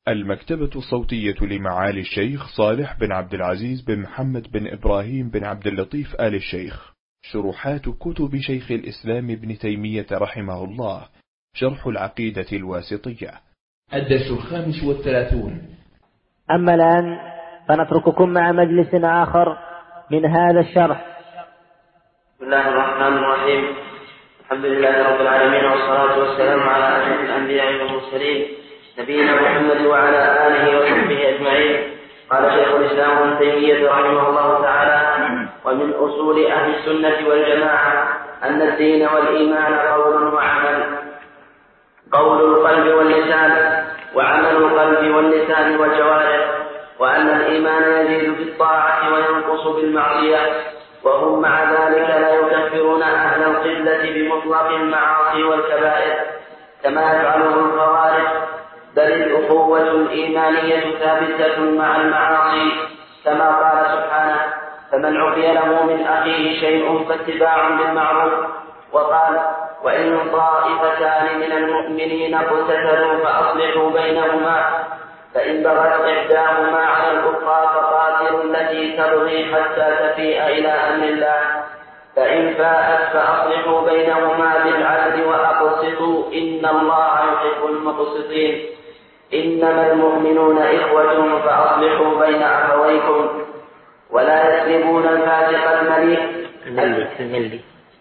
المكتبة الصوتية لمعالي الشيخ صالح بن عبد العزيز بن محمد بن إبراهيم بن عبد اللطيف آل الشيخ. شروحات كتب شيخ الإسلام ابن تيمية رحمه الله. شرح العقيدة الواسطية. الدرس 35. أما الآن فنترككم مع مجلس آخر من هذا الشرح. بسم الله الرحمن الرحيم. الحمد لله رب العالمين، والصلاة والسلام على أشرف الأنبياء والمرسلين نبينا محمد وعلى آله وصحبه أجمعين. قال شيخ الإسلام ابن تيمية رحمه الله تعالى: ومن أصول أهل السنة والجماعة أن الدين والإيمان قول وعمل، قول القلب واللسان، وعمل القلب واللسان والجوارح، وأن الإيمان يزيد بالطاعة وينقص بالمعصية، وهم مع ذلك لا يكفرون أهل القبلة بمطلق المعاصي والكبائر كما يفعله الخوارج، بل الأخوة الإيمانية ثابتة مع المعاصي كما قال سبحانه: فمن عفي له من أخيه شيء فاتباع بالمعروف. وقال: وإن طائفتان من المؤمنين اقتتلوا فأصلحوا بينهما، فإن بغت إحداهما على الأخرى فقاتلوا التي تبغي حتى تفيء إلى أمر الله، فإن فاءت فأصلحوا بينهما بالعدل وأقسطوا إن الله يحب المقسطين. إنما المؤمنون إخوة فأصلحوا بين أخويكم، ولا يسلبون الفاسق الملي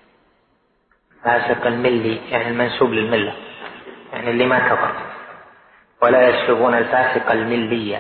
فاسق الملي يعني المنسوب للملة، يعني اللي ما كفر، ولا يسلبون الفاسق الملية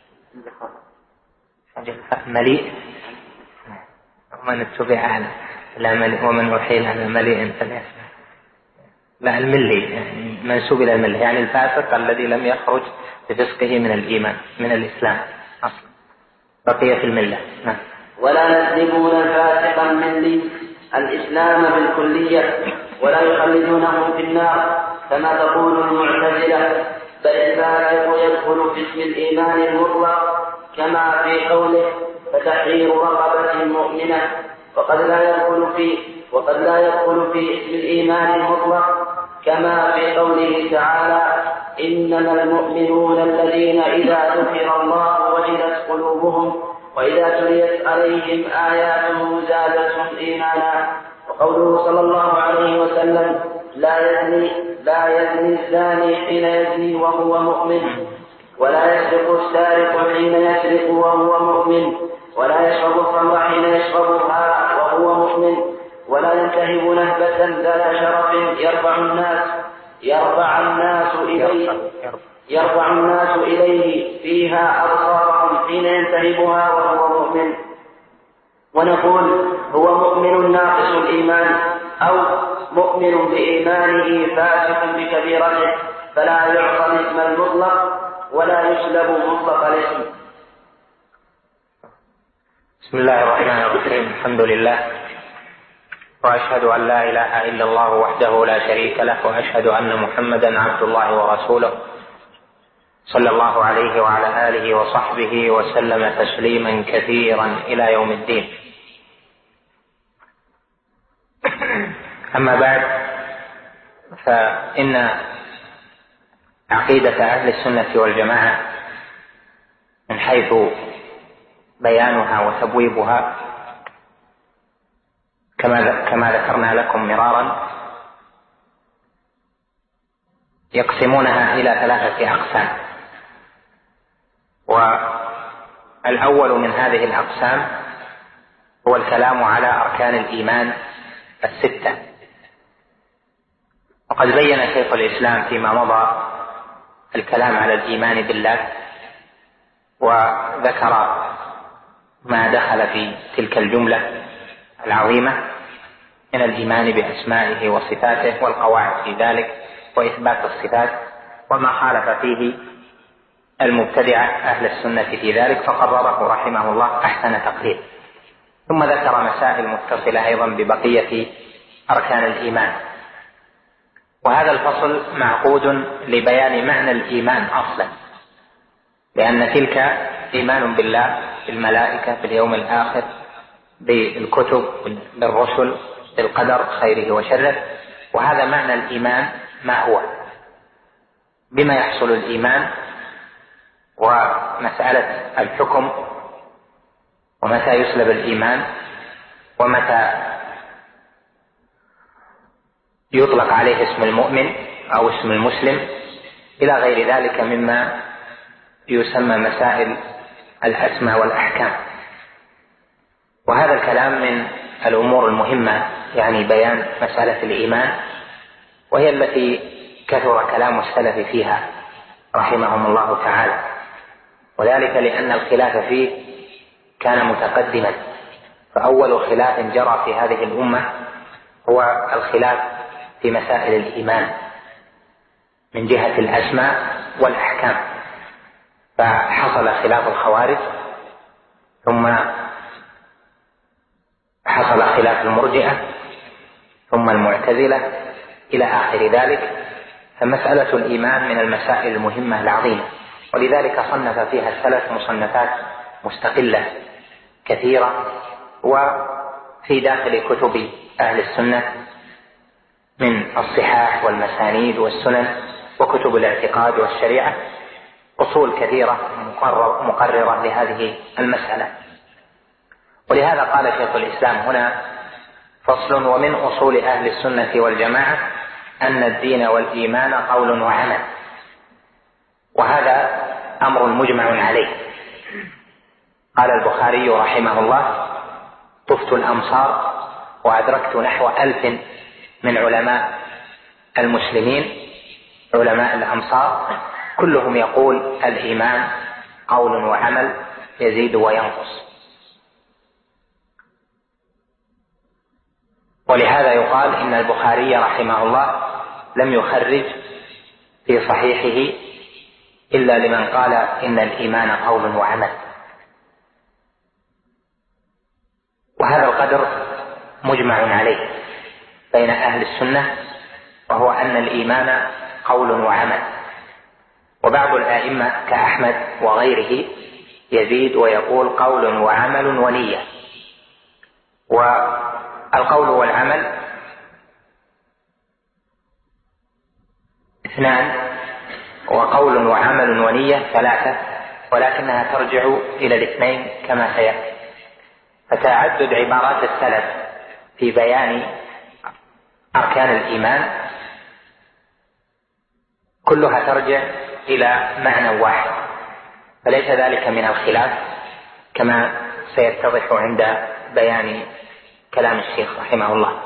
مليء ومن اتبع على لا مليء ومن أحيل على مليء فليسمع. لا، الملي يعني منسوب إلى الملة، يعني الفاسق الذي لم يخرج بفسقه من الإيمان من الإسلام أصلا، بقية الملة. ولا يسلبون الفاسق الملي الإسلام بالكلية، ولا يخلدونه في النار كما تقول المعتزلة، بل الفاسق يدخل في اسم الإيمان المطلق كما في قوله: فتحرير رقبة مؤمنة، وقد لا يدخل في اسم الإيمان المطلق كما في قوله تعالى: إنما المؤمنون الذين إذا ذكر الله وجلت قلوبهم وإذا تليت عليهم آياته زادتهم إيمانا. وقوله صلى الله عليه وسلم: لا يزني الزاني حين يزني وهو مؤمن، ولا يسرق السارق حين يسرق وهو مؤمن، ولا يشرب الخمر حين يشربها وهو مؤمن، ولا ينتهب نهبة ذات شرف يرفع الناس إليه فيها أبصارهم حين ينتهبها وهو مؤمن. ونقول: هو مؤمن ناقص الإيمان، أو مؤمن بإيمانه فاسق بكبيرته، فلا يعطى الاسم المطلق ولا يسلب مطلق الاسم. بسم الله الرحمن الرحيم. الحمد لله، وأشهد أن لا إله إلا الله وحده لا شريك له، وأشهد أن محمدا عبد الله ورسوله، صلى الله عليه وعلى آله وصحبه وسلم تسليما كثيرا إلى يوم الدين. أما بعد، فإن عقيدة أهل السنة والجماعة من حيث بيانها وتبويبها كما ذكرنا لكم مرارا يقسمونها إلى 3 أقسام. والأول من هذه الأقسام هو الكلام على أركان الإيمان 6. وقد بين شيخ الإسلام فيما مضى الكلام على الإيمان بالله، وذكر ما دخل في تلك الجملة العظيمة من الإيمان بأسمائه وصفاته والقواعد في ذلك وإثبات الصفات، وما خالف فيه المبتدعة أهل السنة في ذلك فقرره رحمه الله أحسن تقرير. ثم ذكر مسائل متصلة أيضا ببقية أركان الإيمان. وهذا الفصل معقود لبيان معنى الإيمان أصلا، لأن تلك إيمان بالله، بالملائكة، باليوم الآخر، بالكتب، بالرسل، بالقدر خيره وشره. وهذا معنى الإيمان ما هو، بما يحصل الإيمان، ومسألة الحكم ومتى يسلب الإيمان ومتى يطلق عليه اسم المؤمن أو اسم المسلم إلى غير ذلك مما يسمى مسائل الأسماء والأحكام. وهذا الكلام من الأمور المهمة، يعني بيان مسألة الإيمان، وهي التي كثر كلام السلف فيها رحمهم الله تعالى، وذلك لأن الخلاف فيه كان متقدما. فأول خلاف جرى في هذه الأمة هو الخلاف في مسائل الإيمان من جهة الأسماء والأحكام، فحصل خلاف الخوارج، ثم حصل خلاف المرجئة، ثم المعتزلة، إلى آخر ذلك. فمسألة الإيمان من المسائل المهمة العظيمة، ولذلك صنف فيها السلف مصنفات مستقلة كثيرة، وفي داخل كتب أهل السنة من الصحاح والمسانيد والسنن وكتب الاعتقاد والشريعة أصول كثيرة مقررة لهذه المسألة. ولهذا قال شيخ الإسلام هنا: فصل: ومن أصول أهل السنة والجماعة أن الدين والإيمان قول وعمل. وهذا أمر مجمع عليه. قال البخاري رحمه الله: طفت الأمصار وأدركت نحو 1000 من علماء المسلمين، علماء الأمصار، كلهم يقول الإيمان قول وعمل يزيد وينقص. ولهذا يقال إن البخاري رحمه الله لم يخرج في صحيحه إلا لمن قال إن الإيمان قول وعمل. وهذا القدر مجمع عليه بين أهل السنة، وهو أن الإيمان قول وعمل. وبعض الآئمة كأحمد وغيره يزيد ويقول قول وعمل ونية. والقول والعمل اثنان، وقول وعمل ونية 3، ولكنها ترجع إلى الاثنين كما سيأتي. فتعدد عبارات السلف في بيان أركان الإيمان كلها ترجع إلى معنى واحد، فليس ذلك من الخلاف كما سيتضح عند بيان كلام الشيخ رحمه الله.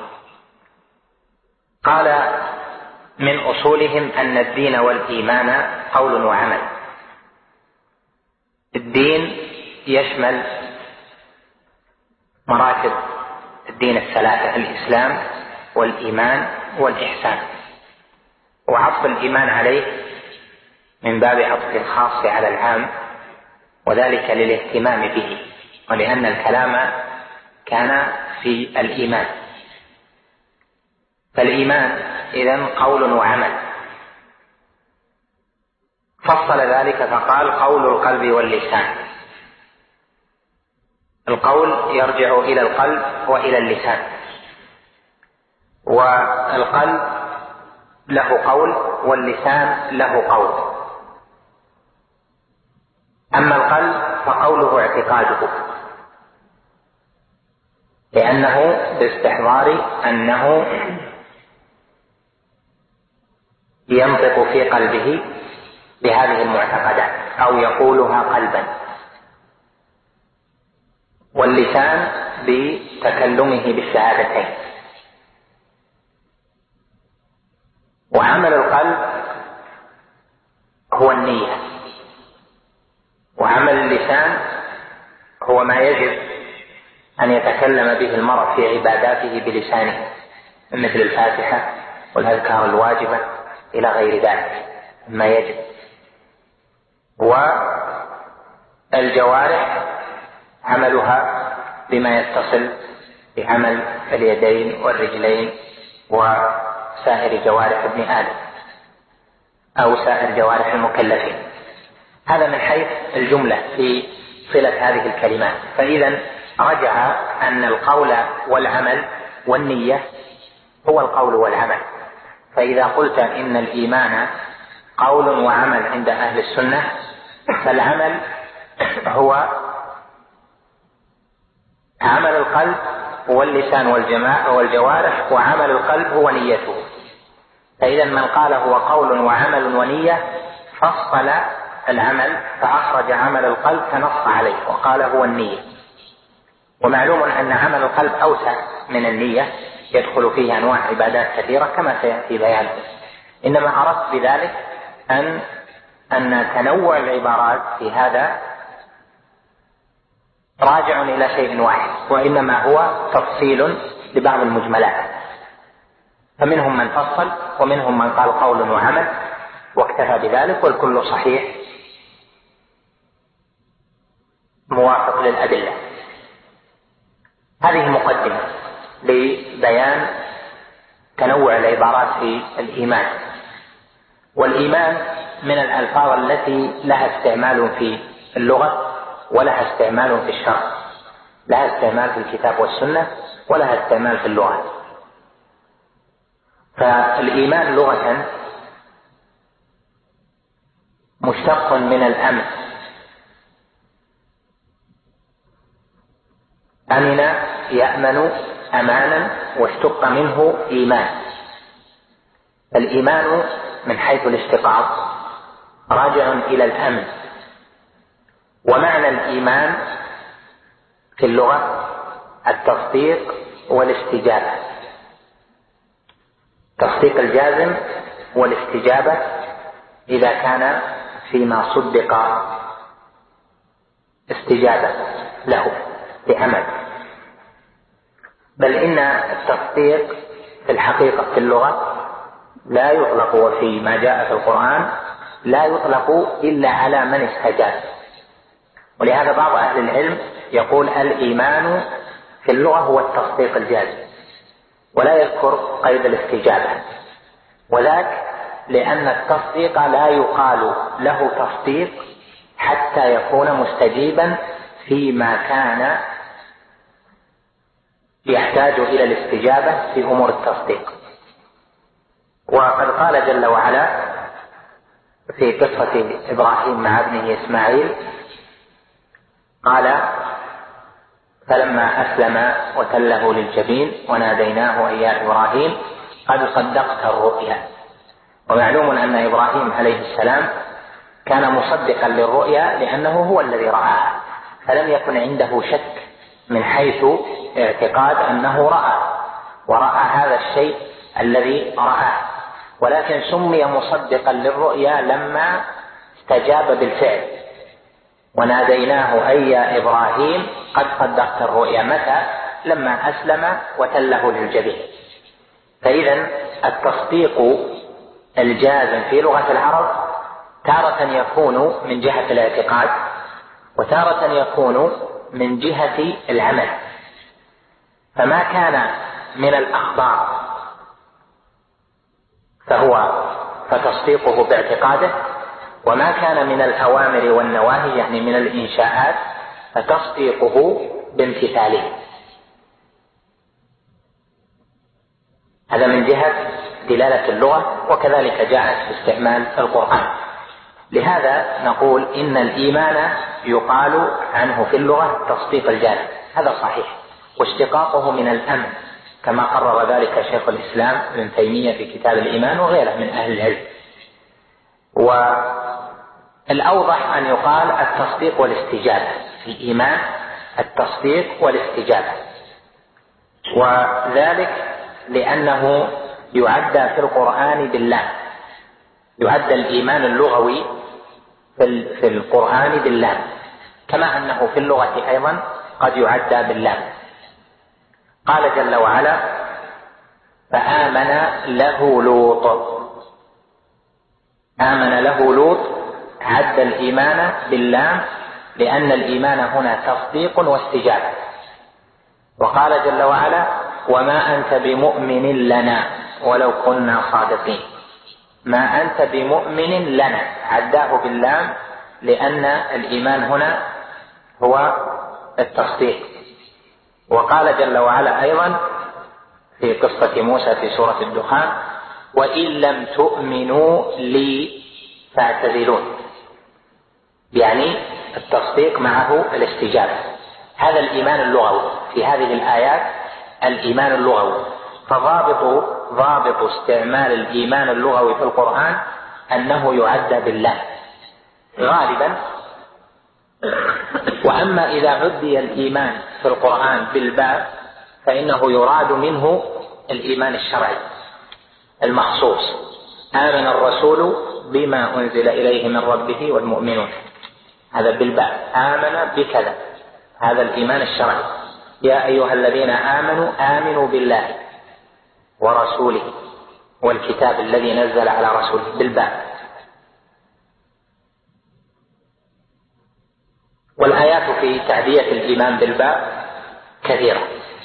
قال: من أصولهم أن الدين والإيمان قول وعمل. الدين يشمل مراتب الدين الثلاثة: الإسلام والإيمان والإحسان، وعطف الإيمان عليه من باب عطف الخاص على العام، وذلك للاهتمام به، ولأن الكلام كان في الإيمان. فالإيمان إذن قول وعمل. فصل ذلك فقال: قول القلب واللسان. القول يرجع إلى القلب وإلى اللسان، والقلب له قول واللسان له قول. أما القلب فقوله اعتقاده، لأنه باستحضار أنه ينطق في قلبه بهذه المعتقدات أو يقولها قلبا، واللسان بتكلمه بالشهادتين. وعمل القلب هو النية، وعمل اللسان هو ما يجب أن يتكلم به المرء في عباداته بلسانه، مثل الفاتحة والأذكار الواجبة إلى غير ذلك ما يجب. والجوارح عملها بما يتصل بعمل اليدين والرجلين وسائر جوارح ابن آدم أو سائر جوارح المكلفين. هذا من حيث الجملة في صلة هذه الكلمات. فإذا رجع أن القول والعمل والنية هو القول والعمل. فإذا قلت إن الإيمان قول وعمل عند أهل السنة فالعمل هو عمل القلب واللسان والجوارح، وعمل القلب هو نيته. فإذا من قال هو قول وعمل ونية فصل العمل فأخرج عمل القلب فنص عليه وقال هو النية. ومعلوم أن عمل القلب أوسع من النية، يدخل فيه أنواع عبادات كثيرة كما سيأتي بيانه. إنما أردت بذلك أن تنوع العبارات في هذا راجع إلى شيء واحد، وإنما هو تفصيل لبعض المجملات. فمنهم من فصل ومنهم من قال قول وعمل واكتفى بذلك، والكل صحيح موافق للأدلة. هذه مقدمة لبيان تنوع العبارات في الإيمان. والإيمان من الألفاظ التي لها استعمال في اللغة ولها استعمال في الشرع، لها استعمال في الكتاب والسنة ولها استعمال في اللغة. فالإيمان لغة مشتق من الأمن، أمن يأمن أمانا، واشتق منه إيمان. الإيمان من حيث الاشتقاق راجع إلى الأمن. ومعنى الإيمان في اللغة التصديق والاستجابة، تصديق الجازم والاستجابة إذا كان فيما صدق استجابة له بأمل. بل إن التصديق في الحقيقة في اللغة لا يطلق، وفي ما جاء في القرآن لا يطلق إلا على من استجاب. ولهذا بعض أهل العلم يقول الإيمان في اللغة هو التصديق الجازم، ولا يذكر قيد الاستجابة، وذاك لأن التصديق لا يقال له تصديق حتى يكون مستجيبا فيما كان يحتاج إلى الاستجابة في أمور التصديق. وقد قال جل وعلا في قصة إبراهيم مع ابنه إسماعيل، قال فلما أسلم وتله للجبين وناديناه أي يا إبراهيم قد صدقت الرؤيا. ومعلوم أن إبراهيم عليه السلام كان مصدقا للرؤيا لأنه هو الذي رآها، فلم يكن عنده شك من حيث اعتقاد أنه ورأى هذا الشيء الذي رآه، ولكن سمي مصدقا للرؤيا لما استجاب بالفعل. وناديناه أي يا إبراهيم قد صدقت الرؤيا، متى؟ لما أسلم وتله للجبين. فإذا التصديق الجازم في لغة العرب تارة يكون من جهة الاعتقاد، وتارة يكون من جهة العمل. فما كان من الأخبار فتصديقه باعتقاده، وما كان من الأوامر والنواهي يعني من الإنشاءات فتصديقه بامتثاله. هذا من جهة دلالة اللغة، وكذلك جاءت في استعمال القرآن. لهذا نقول إن الإيمان يقال عنه في اللغة تصديق الجانب، هذا صحيح، واشتقاقه من الأمن كما قرر ذلك شيخ الإسلام ابن تيمية في كتاب الإيمان وغيره من أهل العلم. والأوضح أن يقال التصديق والاستجابة في الإيمان، التصديق والاستجابة، وذلك لأنه يعدى في القرآن باللام، يعدى الإيمان اللغوي في القرآن باللام، كما أنه في اللغة أيضا قد يعدى باللام. قال جل وعلا فآمن له لوط، آمن له لوط، عد الإيمان باللام لأن الإيمان هنا تصديق واستجابة. وقال جل وعلا وما أنت بمؤمن لنا ولو كنا صادقين، ما أنت بمؤمن لنا، عداه باللام لأن الإيمان هنا هو التصديق. وقال جل وعلا أيضا في قصة موسى في سورة الدخان وإن لم تؤمنوا لي فاعتزلون، يعني التصديق معه الاستجابة. هذا الإيمان اللغوي في هذه الآيات، الإيمان اللغوي. فضابط استعمال الإيمان اللغوي في القرآن أنه يعد بالله غالبا. وأما إذا عدي الإيمان في القرآن بالباء فإنه يراد منه الإيمان الشرعي المخصوص. آمن الرسول بما أنزل إليه من ربه والمؤمنون، هذا بالباء، آمن بكذا، هذا الإيمان الشرعي. يا أيها الذين آمنوا آمنوا بالله ورسوله والكتاب الذي نزل على رسوله، بالباء. والآيات في تعدية الإيمان بالباء كثيرة.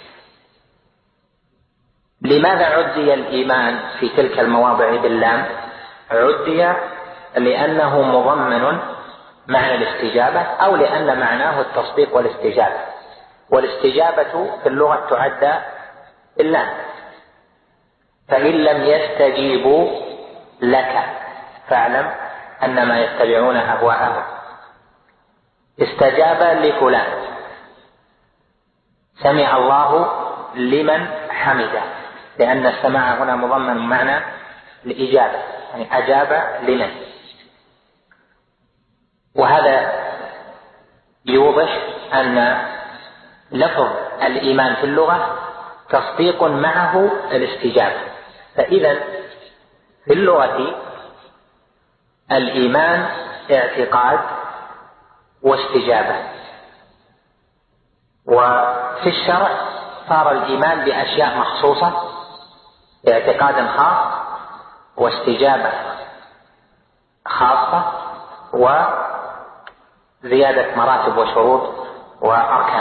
لماذا عدي الإيمان في تلك المواضع باللام؟ عدي لأنه مضمن معنى الاستجابة، أو لأن معناه التصديق والاستجابة، والاستجابة في اللغة تعدى باللام. فإن لم يستجيبوا لك فاعلم أنما يتبعون أهواءهم. استجاب لفلان، سمع الله لمن حمده، لأن السماع هنا مضمن معنى الإجابة، يعني أجاب لمن. وهذا يوضح أن لفظ الإيمان في اللغة تصديق معه الاستجابة. فإذا في اللغة الإيمان اعتقاد واستجابة، وفي الشرع صار الإيمان بأشياء مخصوصة، باعتقاد خاص واستجابة خاصة وزيادة مراتب وشروط وأركان.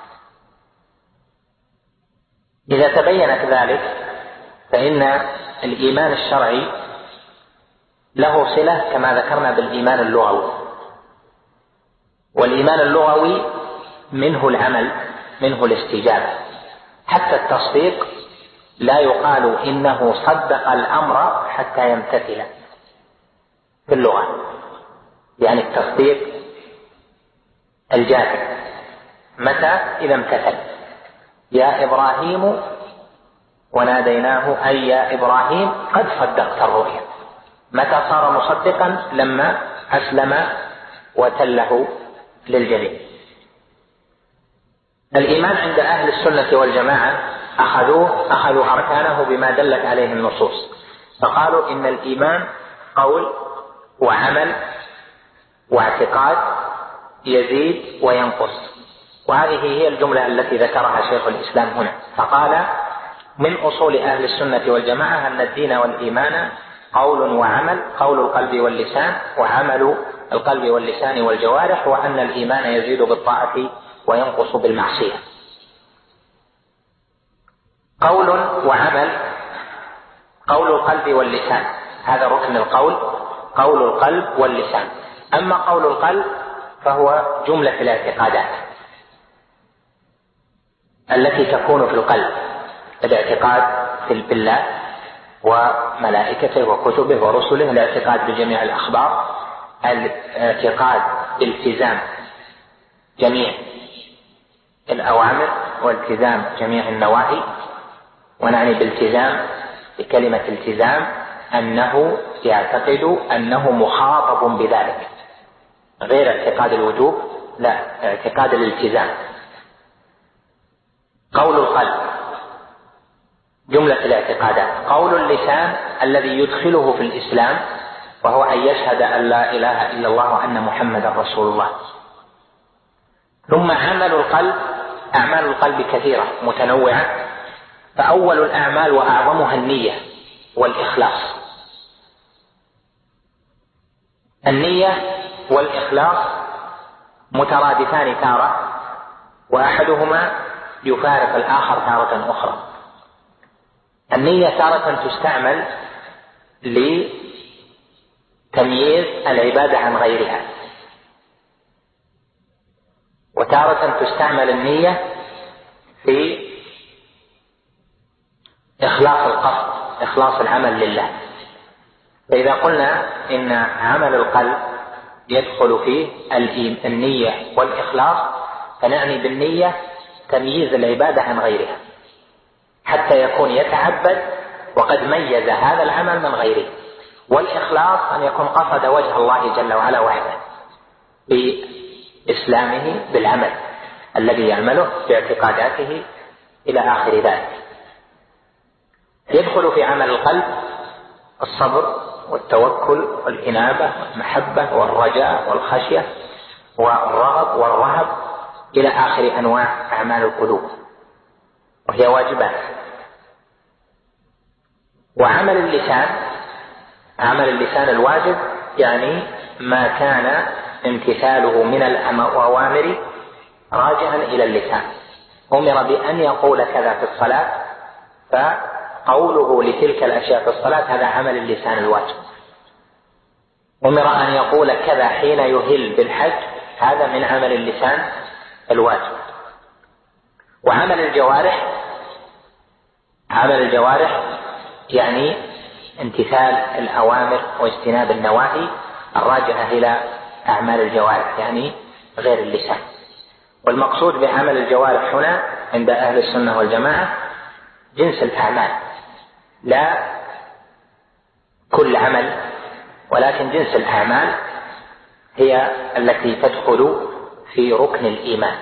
إذا تبينت ذلك فإن الإيمان الشرعي له صلة كما ذكرنا بالإيمان اللغوي، والإيمان اللغوي منه العمل، منه الاستجابة. حتى التصديق لا يقال إنه صدق الأمر حتى يمتثل في اللغة، يعني التصديق الجازم متى؟ إذا امتثل. يا إبراهيم وناديناه أي يا إبراهيم قد صدقت الرؤيا. متى صار مصدقا؟ لما أسلم وتله للجبين. الإيمان عند أهل السنة والجماعة أخذوا أركانه بما دلت عليه النصوص، فقالوا إن الإيمان قول وعمل واعتقاد يزيد وينقص. وهذه هي الجملة التي ذكرها شيخ الإسلام هنا، فقال من أصول أهل السنة والجماعة أن الدين والإيمان قول وعمل، قول القلب واللسان، وعمل القلب واللسان والجوارح، وأن الإيمان يزيد بالطاعة وينقص بالمعصية. قول وعمل، قول القلب واللسان هذا ركن القول، قول القلب واللسان. أما قول القلب فهو جملة الاعتقادات التي تكون في القلب، الاعتقاد بالله وملائكته وكتبه ورسله، الاعتقاد بجميع الأخبار، الاعتقاد بالتزام جميع الأوامر والتزام جميع النواهي. ونعني بالتزام بكلمة التزام أنه يعتقد أنه مخاطب بذلك، غير اعتقاد الوجوب، لا، اعتقاد الالتزام. قول القلب جملة الاعتقادات. قول اللسان الذي يدخله في الإسلام، وهو أن يشهد أن لا إله إلا الله وأن محمدا رسول الله. ثم عمل القلب، أعمال القلب كثيرة متنوعة، فأول الأعمال وأعظمها النية والإخلاص. النية والإخلاص مترادفان تارة، وأحدهما يفارق الآخر تارة أخرى. النية تارة تستعمل لتمييز العبادة عن غيرها، وتارة تستعمل النية في إخلاص القصد، إخلاص العمل لله. فإذا قلنا إن عمل القلب يدخل فيه النية والإخلاص، فنعني بالنية تمييز العبادة عن غيرها حتى يكون يتعبد وقد ميز هذا العمل من غيره. والإخلاص أن يكون قصد وجه الله جل وعلا وحده بإسلامه بالعمل الذي يعمله باعتقاداته إلى آخر ذلك. يدخل في عمل القلب الصبر والتوكل والإنابة والمحبة والرجاء والخشية والرغب والرهب إلى آخر أنواع أعمال القلوب، وهي واجبات. وعمل اللسان، عمل اللسان الواجب يعني ما كان امتثاله من الأوامر راجعا إلى اللسان. أمر بأن يقول كذا في الصلاة، فقوله لتلك الأشياء في الصلاة هذا عمل اللسان الواجب. أمر أن يقول كذا حين يهل بالحج، هذا من عمل اللسان الواجب. وعمل الجوارح، عمل الجوارح يعني امتثال الأوامر واجتناب النواهي الراجعة إلى أعمال الجوارح يعني غير اللسان. والمقصود بعمل الجوارح هنا عند أهل السنة والجماعة جنس الأعمال، لا كل عمل، ولكن جنس الأعمال هي التي تدخل في ركن الإيمان.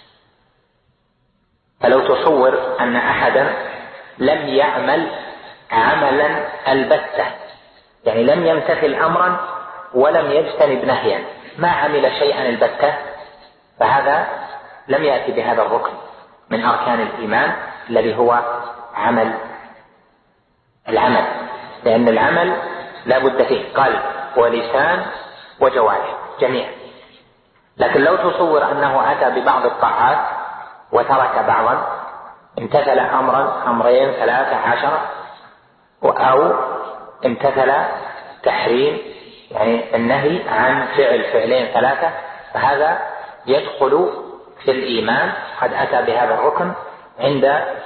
فلو تصور أن أحدا لم يعمل عملا البتة، يعني لم يمتثل أمرا ولم يجتنب نهيا، ما عمل شيئا البتة، فهذا لم يأتي بهذا الركن من أركان الإيمان الذي هو عمل العمل، لأن العمل لا بد فيه قلب ولسان وجوارح جميعا. لكن لو تصور أنه أتى ببعض الطاعات وترك بعضا، امتثل أمرا أمرين 13 أو امتثل تحريم يعني النهي عن فعل فعلين 3، فهذا يدخل في الإيمان، قد أتى بهذا الركن عند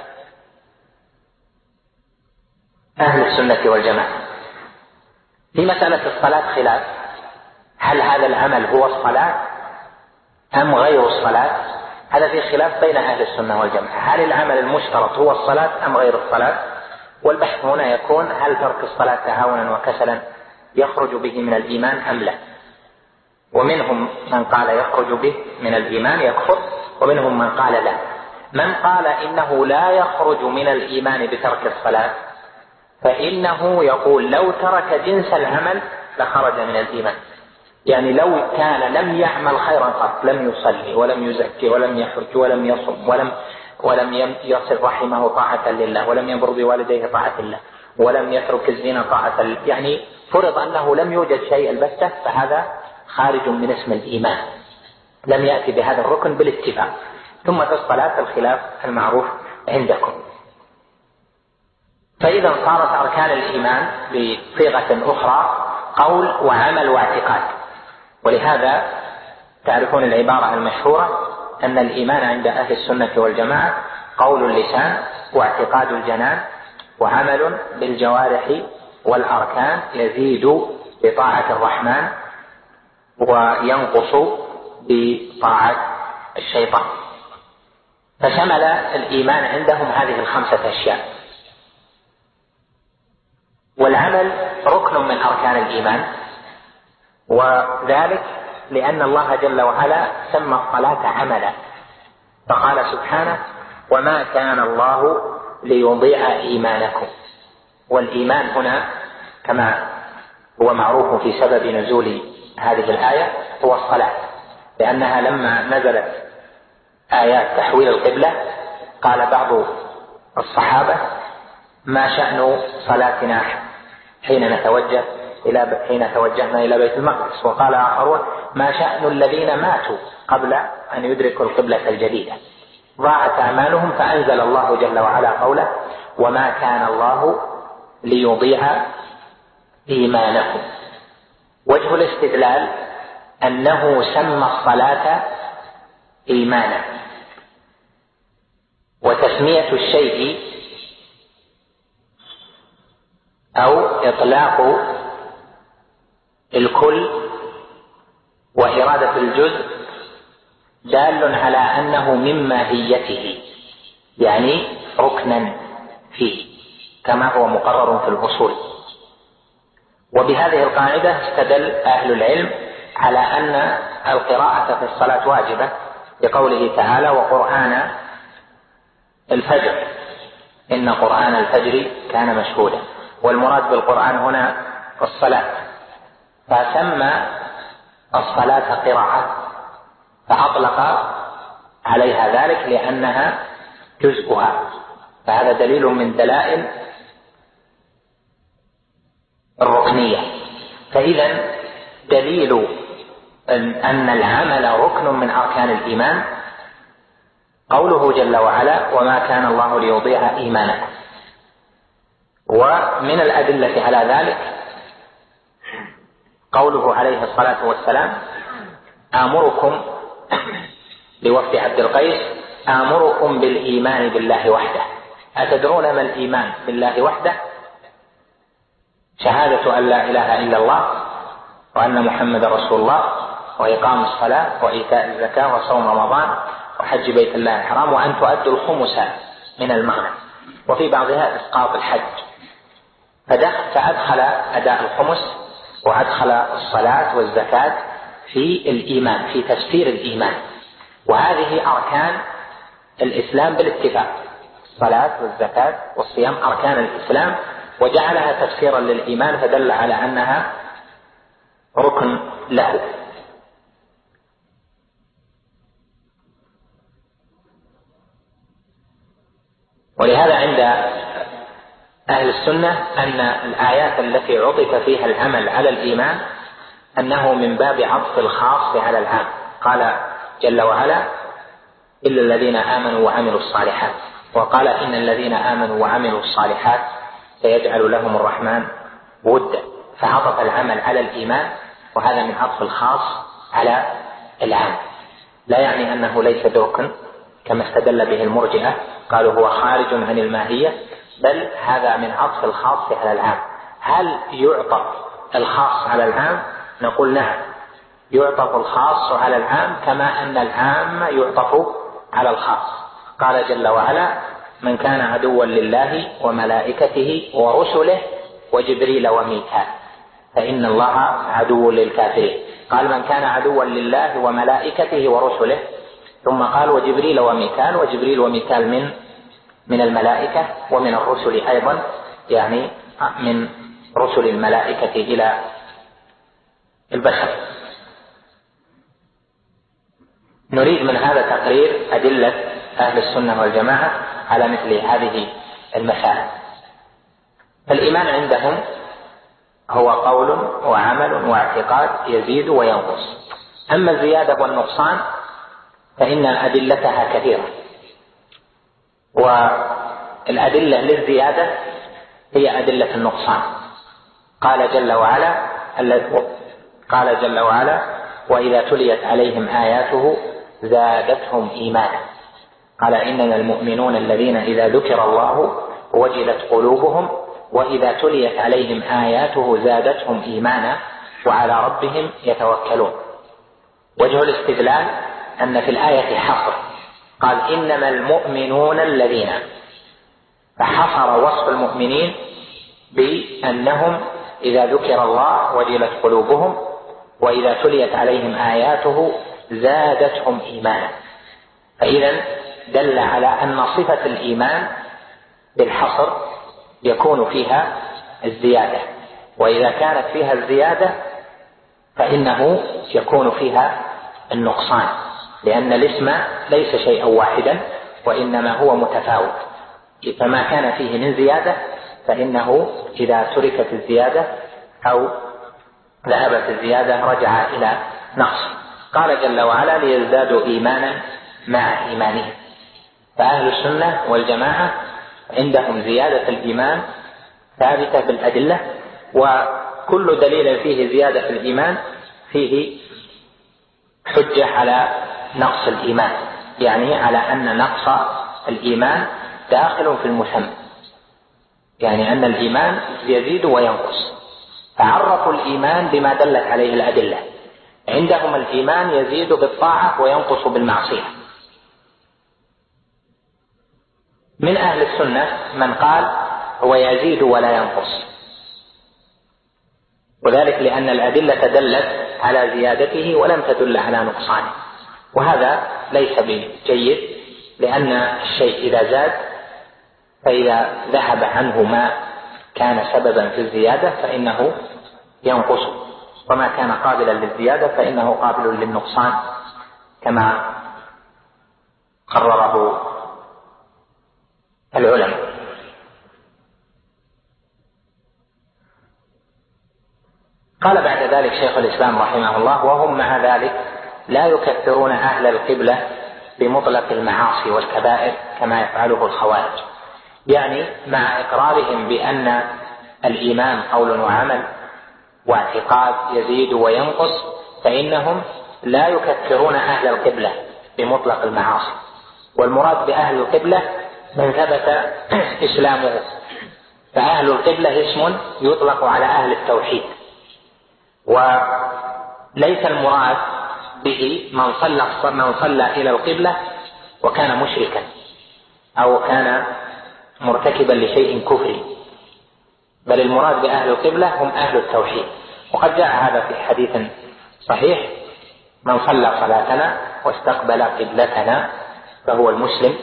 أهل السنة والجماعة. في مسألة الصلاة خلاف، هل هذا العمل هو الصلاة أم غير الصلاة؟ هذا في خلاف بين أهل السنة والجماعة، هل العمل المشترط هو الصلاة أم غير الصلاة؟ والبحث هنا يكون هل ترك الصلاة تهاونا وكسلا يخرج به من الإيمان أم لا. ومنهم من قال يخرج به من الإيمان يكفر، ومنهم من قال لا. من قال إنه لا يخرج من الإيمان بترك الصلاة فإنه يقول لو ترك جنس العمل لخرج من الإيمان، يعني لو كان لم يعمل خيرا قط، لم يصلي ولم يزكي ولم يحج ولم يصم ولم يصل رحمه طاعة لله، ولم يبر بوالديه طاعة الله، ولم يترك الزنا طاعة لله، يعني فرض أنه لم يوجد شيء البتة، فهذا خارج من اسم الإيمان، لم يأتي بهذا الركن بالاتفاق. ثم في الصلاة الخلاف المعروف عندكم. فإذا صارت أركان الإيمان بصيغة أخرى قول وعمل واعتقاد. ولهذا تعرفون العبارة المشهورة أن الإيمان عند أهل السنة والجماعة قول اللسان واعتقاد الجنان وعمل بالجوارح والأركان، يزيد بطاعة الرحمن وينقص بطاعة الشيطان. فشمل الإيمان عندهم هذه 5 أشياء. والعمل ركن من أركان الإيمان، وذلك لأن الله جل وعلا سمى الصلاة عملا، فقال سبحانه وما كان الله ليضيع إيمانكم. والإيمان هنا كما هو معروف في سبب نزول هذه الآية هو الصلاة، لأنها لما نزلت آيات تحويل القبلة قال بعض الصحابة ما شأن صلاتنا حين توجهنا إلى بيت المقدس، وقال آخرون ما شأن الذين ماتوا قبل أن يدركوا القبلة الجديدة، ضاعت أعمالهم، فأنزل الله جل وعلا قوله وما كان الله ليضيع إيمانكم. وجه الاستدلال أنه سمى الصلاة إيمانا، وتسمية الشيء أو إطلاق الكل وإرادة الجزء دال على أنه من ماهيته، يعني ركنا فيه كما هو مقرر في الأصول. وبهذه القاعدة استدل أهل العلم على أن القراءة في الصلاة واجبة بقوله تعالى: وقرآن الفجر إن قرآن الفجر كان مشهودا. والمراد بالقرآن هنا الصلاة، فسمى الصلاة قراءة فأطلق عليها ذلك لأنها جزءها. فهذا دليل من دلائل الركنية. فإذا دليل أن العمل ركن من أركان الإيمان قوله جل وعلا: وما كان الله ليضيع إيمانكم. ومن الأدلة على ذلك قوله عليه الصلاة والسلام: آمركم لوفد عبد القيس آمركم بالإيمان بالله وحده. أتدرون ما الإيمان بالله وحده؟ شهادة أن لا إله إلا الله وأن محمد رسول الله وإقام الصلاة وإيتاء الزكاة وصوم رمضان وحج بيت الله الحرام وأن تؤدوا الخمس من المغنم، وفي بعضها إسقاط الحج. فأدخل أداء الخمس وأدخل الصلاة والزكاة في الإيمان، في تفسير الإيمان. وهذه أركان الإسلام بالاتفاق، الصلاة والزكاة والصيام أركان الإسلام، وجعلها تفسيرا للإيمان فدل على أنها ركن له. ولهذا عند أهل السنة أن الآيات التي عطف فيها العمل على الإيمان أنه من باب عطف الخاص على العام. قال جل وعلا: إلا الذين آمنوا وعملوا الصالحات، وقال: إن الذين آمنوا وعملوا الصالحات سيجعل لهم الرحمن ودا. فعطف العمل على الإيمان، وهذا من عطف الخاص على العام. لا يعني أنه ليس بركن كما استدل به المرجئة، قالوا هو خارج عن الماهية، بل هذا من عطف الخاص على العام. هل يعطف الخاص على العام؟ نقول نعم، يعطف الخاص على العام كما أن العام يعطف على الخاص. قال جل وعلا: من كان عدوا لله وملائكته ورسله وجبريل وميكال فإن الله عدو للكافرين. قال: من كان عدوا لله وملائكته ورسله، ثم قال: وجبريل وميكال. وجبريل وميكال من الملائكة ومن الرسل أيضا، يعني من رسل الملائكة إلى البشر. نريد من هذا تقرير أدلة أهل السنة والجماعة على مثل هذه المسائل. الإيمان عندهم هو قول وعمل واعتقاد يزيد وينقص. أما الزيادة والنقصان فإن أدلتها كثيرة، والأدلة للزيادة هي أدلة النقصان. قال جل وعلا: وإذا تليت عليهم آياته زادتهم إيمانا. قال: إنما المؤمنون الذين إذا ذكر الله وجلت قلوبهم وإذا تليت عليهم آياته زادتهم إيمانا وعلى ربهم يتوكلون. وجه الاستدلال أن في الآية حصر، قال: إنما المؤمنون الذين، فحصر وصف المؤمنين بأنهم إذا ذكر الله وجلت قلوبهم وإذا تليت عليهم آياته زادتهم إيمانا. فإذا دل على أن صفة الإيمان بالحصر يكون فيها الزيادة، وإذا كانت فيها الزيادة فإنه يكون فيها النقصان، لأن الاسم ليس شيئا واحدا وإنما هو متفاوت. فما كان فيه من زيادة فإنه إذا تركت الزيادة أو ذهبت الزيادة رجع إلى نقص. قال جل وعلا: ليزدادوا إيمانا مع إيمانهم. فأهل السنة والجماعة عندهم زيادة الإيمان ثابتة بالأدلة، وكل دليل فيه زيادة الإيمان فيه حجة على نقص الإيمان، يعني على أن نقص الإيمان داخل في المسمى، يعني أن الإيمان يزيد وينقص. فعرفوا الإيمان بما دلت عليه الأدلة، عندهم الإيمان يزيد بالطاعة وينقص بالمعصية. من أهل السنة من قال هو يزيد ولا ينقص، وذلك لأن الأدلة دلت على زيادته ولم تدل على نقصانه، وهذا ليس بجيد، لأن الشيء إذا زاد فإذا ذهب عنه ما كان سببا في الزيادة فإنه ينقص، وما كان قابلا للزيادة فإنه قابل للنقصان كما قرره العلماء. قال بعد ذلك شيخ الإسلام رحمه الله: وهم مع ذلك لا يكفرون أهل القبلة بمطلق المعاصي والكبائر كما يفعله الخوارج، يعني مع إقرارهم بأن الإيمان قول وعمل واعتقاد يزيد وينقص، فإنهم لا يكفرون أهل القبلة بمطلق المعاصي. والمراد بأهل القبلة من ثبت إسلامه، فأهل القبلة اسم يطلق على أهل التوحيد، وليس المراد به من صلى إلى القبلة وكان مشركا أو كان مرتكبا لشيء كفري، بل المراد بأهل القبلة هم أهل التوحيد. وقد جاء هذا في حديث صحيح: من صلى صلاتنا واستقبل قبلتنا فهو المسلم.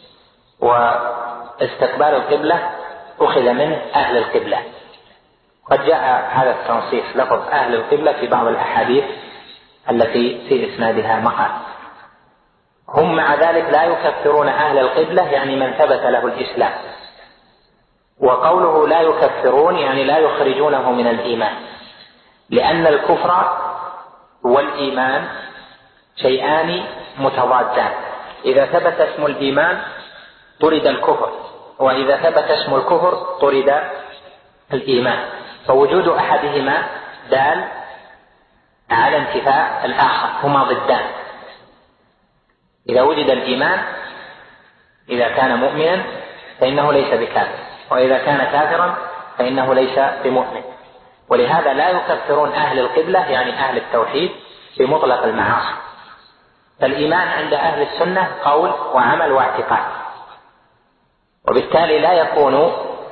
واستقبال القبلة أخذ من أهل القبلة. قد جاء هذا التنصيص لفظ أهل القبلة في بعض الأحاديث التي في إسنادها مقال. هم مع ذلك لا يكفرون أهل القبلة يعني من ثبت له الإسلام، وقوله لا يكفرون يعني لا يخرجونه من الإيمان، لأن الكفر والإيمان شيئان متضادان، إذا ثبت اسم الإيمان طرد الكفر، وإذا ثبت اسم الكفر طرد الإيمان، فوجود أحدهما دال على انتفاء الآخر، هما ضدان. إذا وجد الإيمان إذا كان مؤمنا فإنه ليس بكافر، وإذا كان كافرا فإنه ليس بمؤمن. ولهذا لا يكفرون أهل القبلة يعني أهل التوحيد بمطلق المعاصي. فالإيمان عند أهل السنة قول وعمل واعتقاد، وبالتالي لا يكون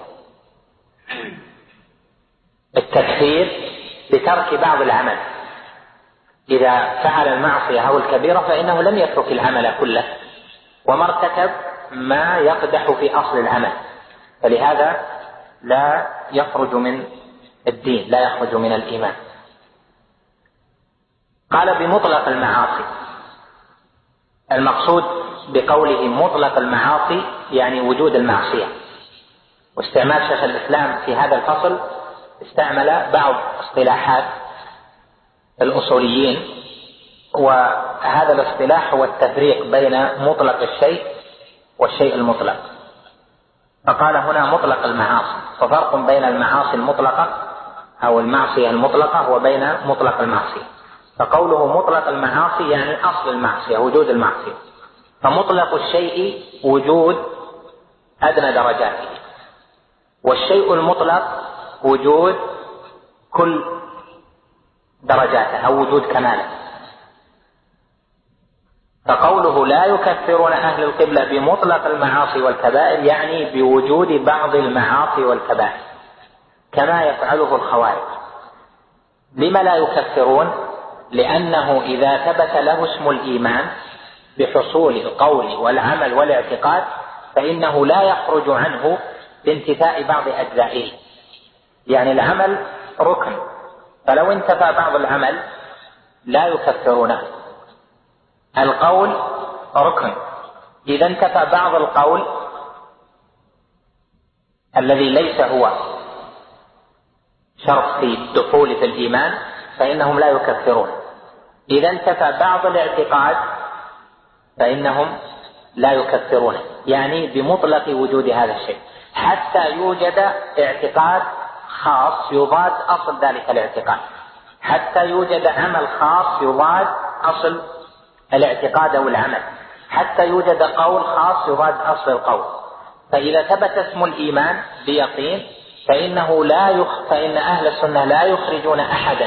التكفير بترك بعض العمل. إذا فعل المعصية أو الكبيرة فإنه لم يترك العمل كله، وما ارتكب ما يقدح في أصل العمل، فلهذا لا يخرج من الدين، لا يخرج من الإيمان. قال بمطلق المعاصي، المقصود بقوله مطلق المعاصي يعني وجود المعصية. واستعمال شيخ الإسلام في هذا الفصل استعمل بعض اصطلاحات الأصوليين، وهذا الاصطلاح هو التفريق بين مطلق الشيء والشيء المطلق. فقال هنا مطلق المعاصي، وفرق بين المعاصي المطلقة أو المعصية المطلقة وبين مطلق المعصية. فقوله مطلق المعاصي يعني أصل المعصية، وجود المعصية. فمطلق الشيء وجود أدنى درجاته، والشيء المطلق وجود كل درجاته أو وجود كماله. فقوله لا يكفرون أهل القبلة بمطلق المعاصي والكبائر يعني بوجود بعض المعاصي والكبائر كما يفعله الخوارج. لما لا يكفرون؟ لأنه إذا ثبت له اسم الإيمان بحصول القول والعمل والاعتقاد فإنه لا يخرج عنه بانتفاء بعض أجزائه. يعني العمل ركن، فلو انتفى بعض العمل لا يكفرونه. القول ركن، إذا انتفى بعض القول الذي ليس هو شرط في الدخول في الإيمان فإنهم لا يكفرون. إذا انتفى بعض الاعتقاد فإنهم لا يكفرون، يعني بمطلق وجود هذا الشيء، حتى يوجد اعتقاد خاص يضاد أصل ذلك الاعتقاد، حتى يوجد عمل خاص يضاد أصل الاعتقاد أو العمل، حتى يوجد قول خاص يضاد أصل القول. فإذا ثبت اسم الإيمان بيقين فإن أهل السنة لا يخرجون أحدا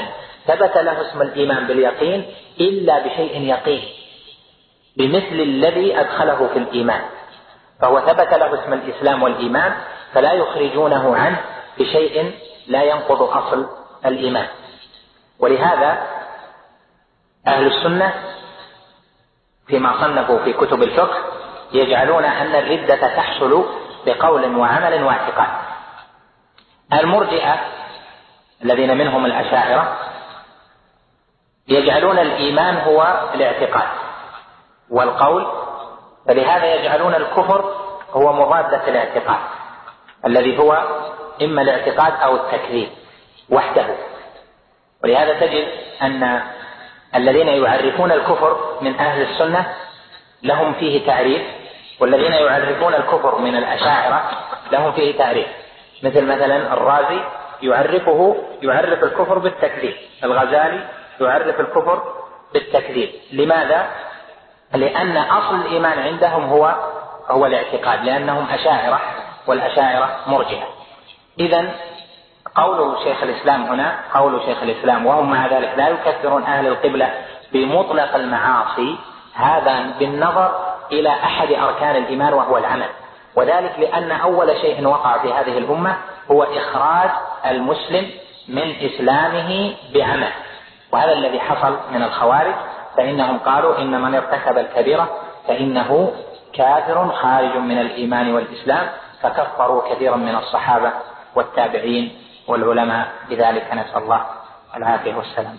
ثبت له اسم الإيمان باليقين إلا بشيء يقين بمثل الذي أدخله في الإيمان، فهو ثبت له اسم الإسلام والإيمان فلا يخرجونه عنه بشيء لا ينقض أصل الإيمان. ولهذا أهل السنة فيما صنفوا في كتب الفقه يجعلون أن الردة تحصل بقول وعمل واعتقاد. المرجئة الذين منهم الأشاعرة يجعلون الإيمان هو الاعتقاد والقول، فلهذا يجعلون الكفر هو مضادة الاعتقاد الذي هو إما الاعتقاد أو التكذيب وحده. ولهذا تجد أن الذين يعرفون الكفر من أهل السنة لهم فيه تعريف، والذين يعرفون الكفر من الأشاعرة لهم فيه تعريف. مثلا الرازي يعرف الكفر بالتكذيب، الغزالي يعرف الكفر بالتكذيب. لماذا؟ لأن أصل الإيمان عندهم هو الاعتقاد، لأنهم أشاعرة والأشاعرة مرجئة. إذن قول شيخ الإسلام هنا قول شيخ الإسلام وهم مع ذلك لا يكفرون أهل القبلة بمطلق المعاصي، هذا بالنظر إلى أحد أركان الإيمان وهو العمل، وذلك لأن أول شيء وقع في هذه الأمة هو إخراج المسلم من إسلامه بعمل، وهذا الذي حصل من الخوارج، فإنهم قالوا إن من ارتكب الكبيرة فإنه كافر خارج من الإيمان والإسلام، فكفروا كثيرا من الصحابة والتابعين والعلماء بذلك، نسأل الله العافية والسلام.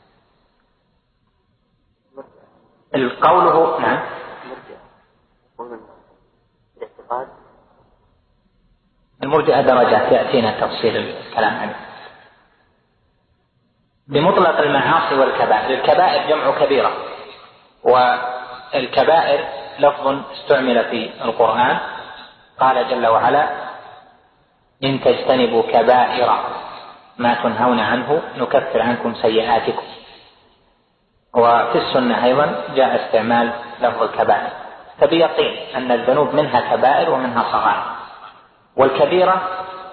قوله نعم المرجئة درجات يأتينا تفصيل الكلام عنه. بمطلق المعاصي والكبائر، الكبائر جمع كبيرة، والكبائر لفظ استعمل في القرآن، قال جل وعلا إن تجتنبوا كبائر ما تنهون عنه نكفر عنكم سيئاتكم. وفي السنة أيضا جاء استعمال لفظ الكبائر، فبيقين أن الذنوب منها كبائر ومنها صغائر. والكبيرة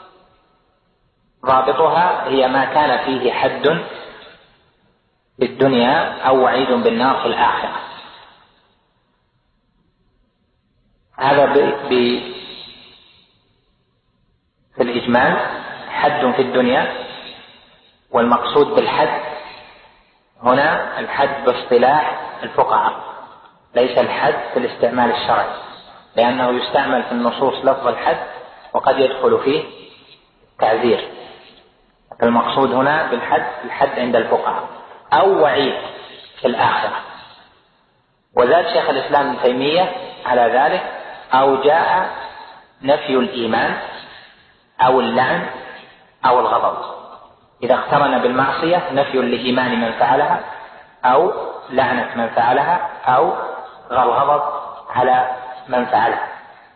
ضابطها هي ما كان فيه حد في الدنيا أو وعيد بالنار في الآخرة. هذا في الإجمال حد في الدنيا، والمقصود بالحد هنا الحد باصطلاح الفقهاء، ليس الحد في الاستعمال الشرعي، لأنه يستعمل في النصوص لفظ الحد وقد يدخل فيه تعزير. المقصود هنا بالحد الحد عند الفقهاء أو وعيد في الآخرة. وزاد شيخ الإسلام ابن تيمية على ذلك أو جاء نفي الإيمان أو اللعن أو الغضب، إذا اقترن بالمعصية نفي لإيمان من فعلها أو لعنة من فعلها أو الغضب على من فعلها.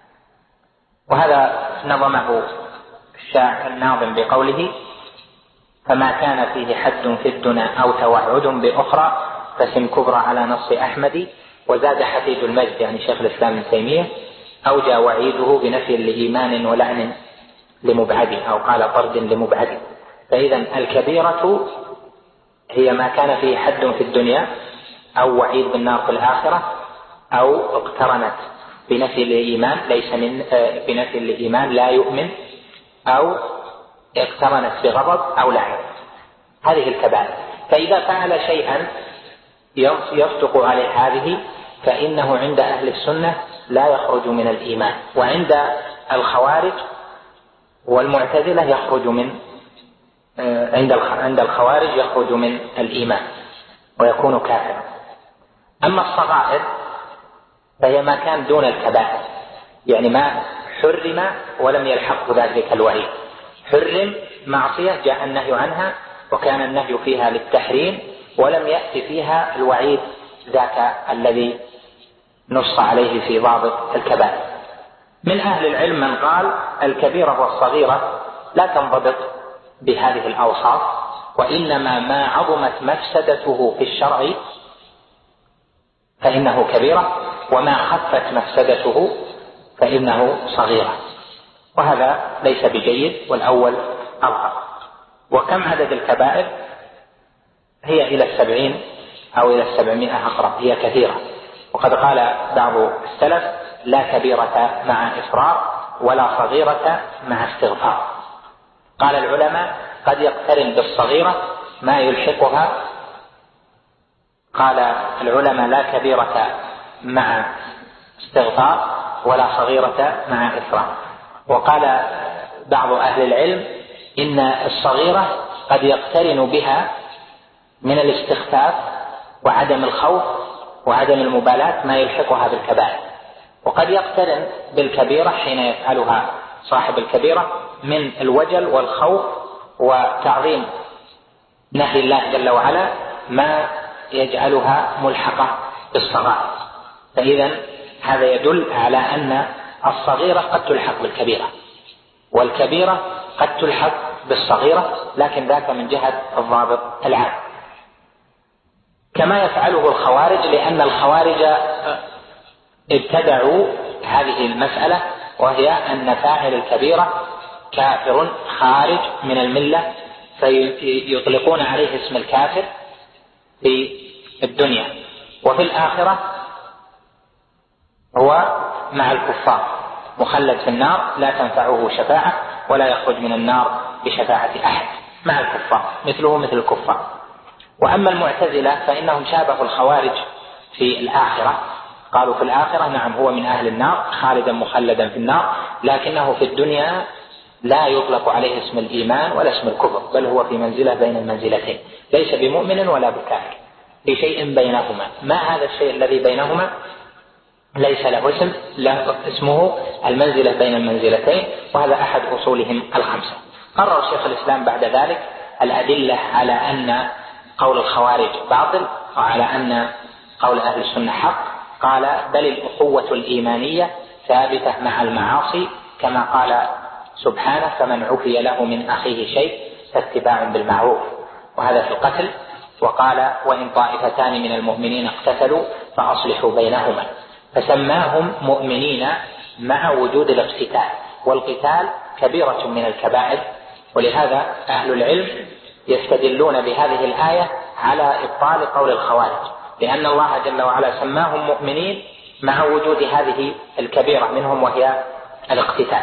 وهذا نظمه الناظم بقوله فما كان فيه حد في الدنا أو توعد بأخرى فسم كبرى على نص أحمد. وزاد حفيد المجد يعني شيخ الإسلام ابن تيمية أوجى وعيده بنفي لإيمان ولعن لمبعد، أو قال طرد لمبعد. فإذا الكبيرة هي ما كان فيه حد في الدنيا أو وعيد بالنار في الآخرة أو اقترنت بنفي الإيمان ليس من بنفي الإيمان لا يؤمن، أو اقترنت بغضب أو لعن، هذه الكبائر. فإذا فعل شيئا يصدق عليه هذه فإنه عند أهل السنة لا يخرج من الإيمان، وعند الخوارج والمعتزلة يخرج من عند الخوارج يخرج من الإيمان ويكون كافرا. أما الصغائر فهي ما كان دون الكبائر، يعني ما حرم ولم يلحقه ذلك الوعيد. حرم معصية جاء النهي عنها وكان النهي فيها للتحريم ولم يأتي فيها الوعيد ذاك الذي نص عليه في ضابط الكبائر. من أهل العلم من قال الكبيرة والصغيرة لا تنضبط بهذه الأوصاف، وإنما ما عظمت مفسدته في الشرع فإنه كبيرة، وما خفت مفسدته فإنه صغيرة، وهذا ليس بجيد، والأول أظهر. وكم عدد الكبائر؟ هي إلى 70 أو إلى 700 أقرب، هي كثيرة. وقد قال بعض السلف: لا كبيرة مع إصرار ولا صغيرة مع استغفار. قال العلماء: قد يقترن بالصغيرة ما يلحقها. قال العلماء: لا كبيرة مع استغفار ولا صغيرة مع إصرار. وقال بعض أهل العلم: إن الصغيرة قد يقترن بها من الاستخفاف وعدم الخوف وعدم المبالاة ما يلحقها بالكبائر، وقد يقترن بالكبيرة حين يفعلها صاحب الكبيرة من الوجل والخوف وتعظيم نهي الله جل وعلا ما يجعلها ملحقة بالصغائر. فإذا هذا يدل على أن الصغيرة قد تلحق بالكبيرة، والكبيرة قد تلحق بالصغيرة، لكن ذاك من جهة الضابط العام، كما يفعله الخوارج، لأن الخوارج ابتدعوا هذه المسألة، وهي أن فاعل الكبيرة كافر خارج من الملة، فيطلقون عليه اسم الكافر في الدنيا، وفي الآخرة هو مع الكفار مخلد في النار لا تنفعه شفاعة ولا يخرج من النار بشفاعة أحد، مع الكفار مثله مثل الكفار. وأما المعتزلة فإنهم شابهوا الخوارج في الآخرة، قالوا في الآخرة نعم هو من أهل النار خالدا مخلدا في النار، لكنه في الدنيا لا يطلق عليه اسم الإيمان ولا اسم الكفر، بل هو في منزلة بين المنزلتين، ليس بمؤمن ولا بكافر، في شيء بينهما. ما هذا الشيء الذي بينهما؟ ليس له اسم، لا اسمه المنزلة بين المنزلتين، وهذا أحد أصولهم الخمسة. قرر شيخ الإسلام بعد ذلك الأدلة على أن قول الخوارج باطل وعلى أن قول أهل السنة حق. قال: بل الأخوة الإيمانية ثابتة مع المعاصي، كما قال سبحانه: فمن عفي له من أخيه شيء فاتباع بالمعروف، وهذا في القتل. وقال: وإن طائفتان من المؤمنين اقتتلوا فأصلحوا بينهما، فسماهم مؤمنين مع وجود الاقتتال، والقتال كبيرة من الكبائر. ولهذا أهل العلم يستدلون بهذه الآية على إبطال قول الخوارج، لأن الله جل وعلا سماهم مؤمنين مع وجود هذه الكبيرة منهم وهي الاقتتال.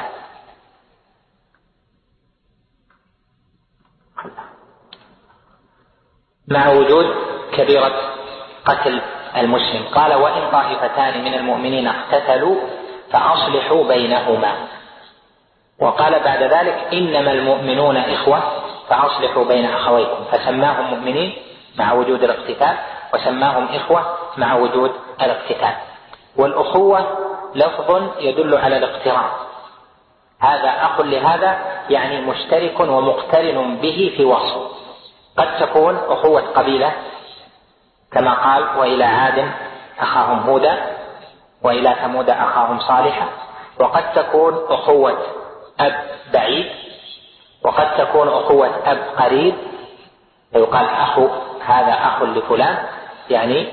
مع وجود كبيرة قتل المسلم. قال: وإن طائفتان من المؤمنين اقتتلوا فأصلحوا بينهما. وقال بعد ذلك: إنما المؤمنون إخوة فأصلحوا بين أخويكم، فسماهم مؤمنين مع وجود الاقتتال، وسماهم إخوة مع وجود الاقتتال. والأخوة لفظ يدل على الاقتران، هذا أخ لهذا يعني مشترك ومقترن به في وصف. قد تكون أخوة قبيلة كما قال: وإلى عاد أخاهم هودا وإلى ثمود أخاهم صالحا. وقد تكون أخوة أب بعيد، وقد تكون أخوة أب قريب، فيقال أخو هذا أخ لفلان، يعني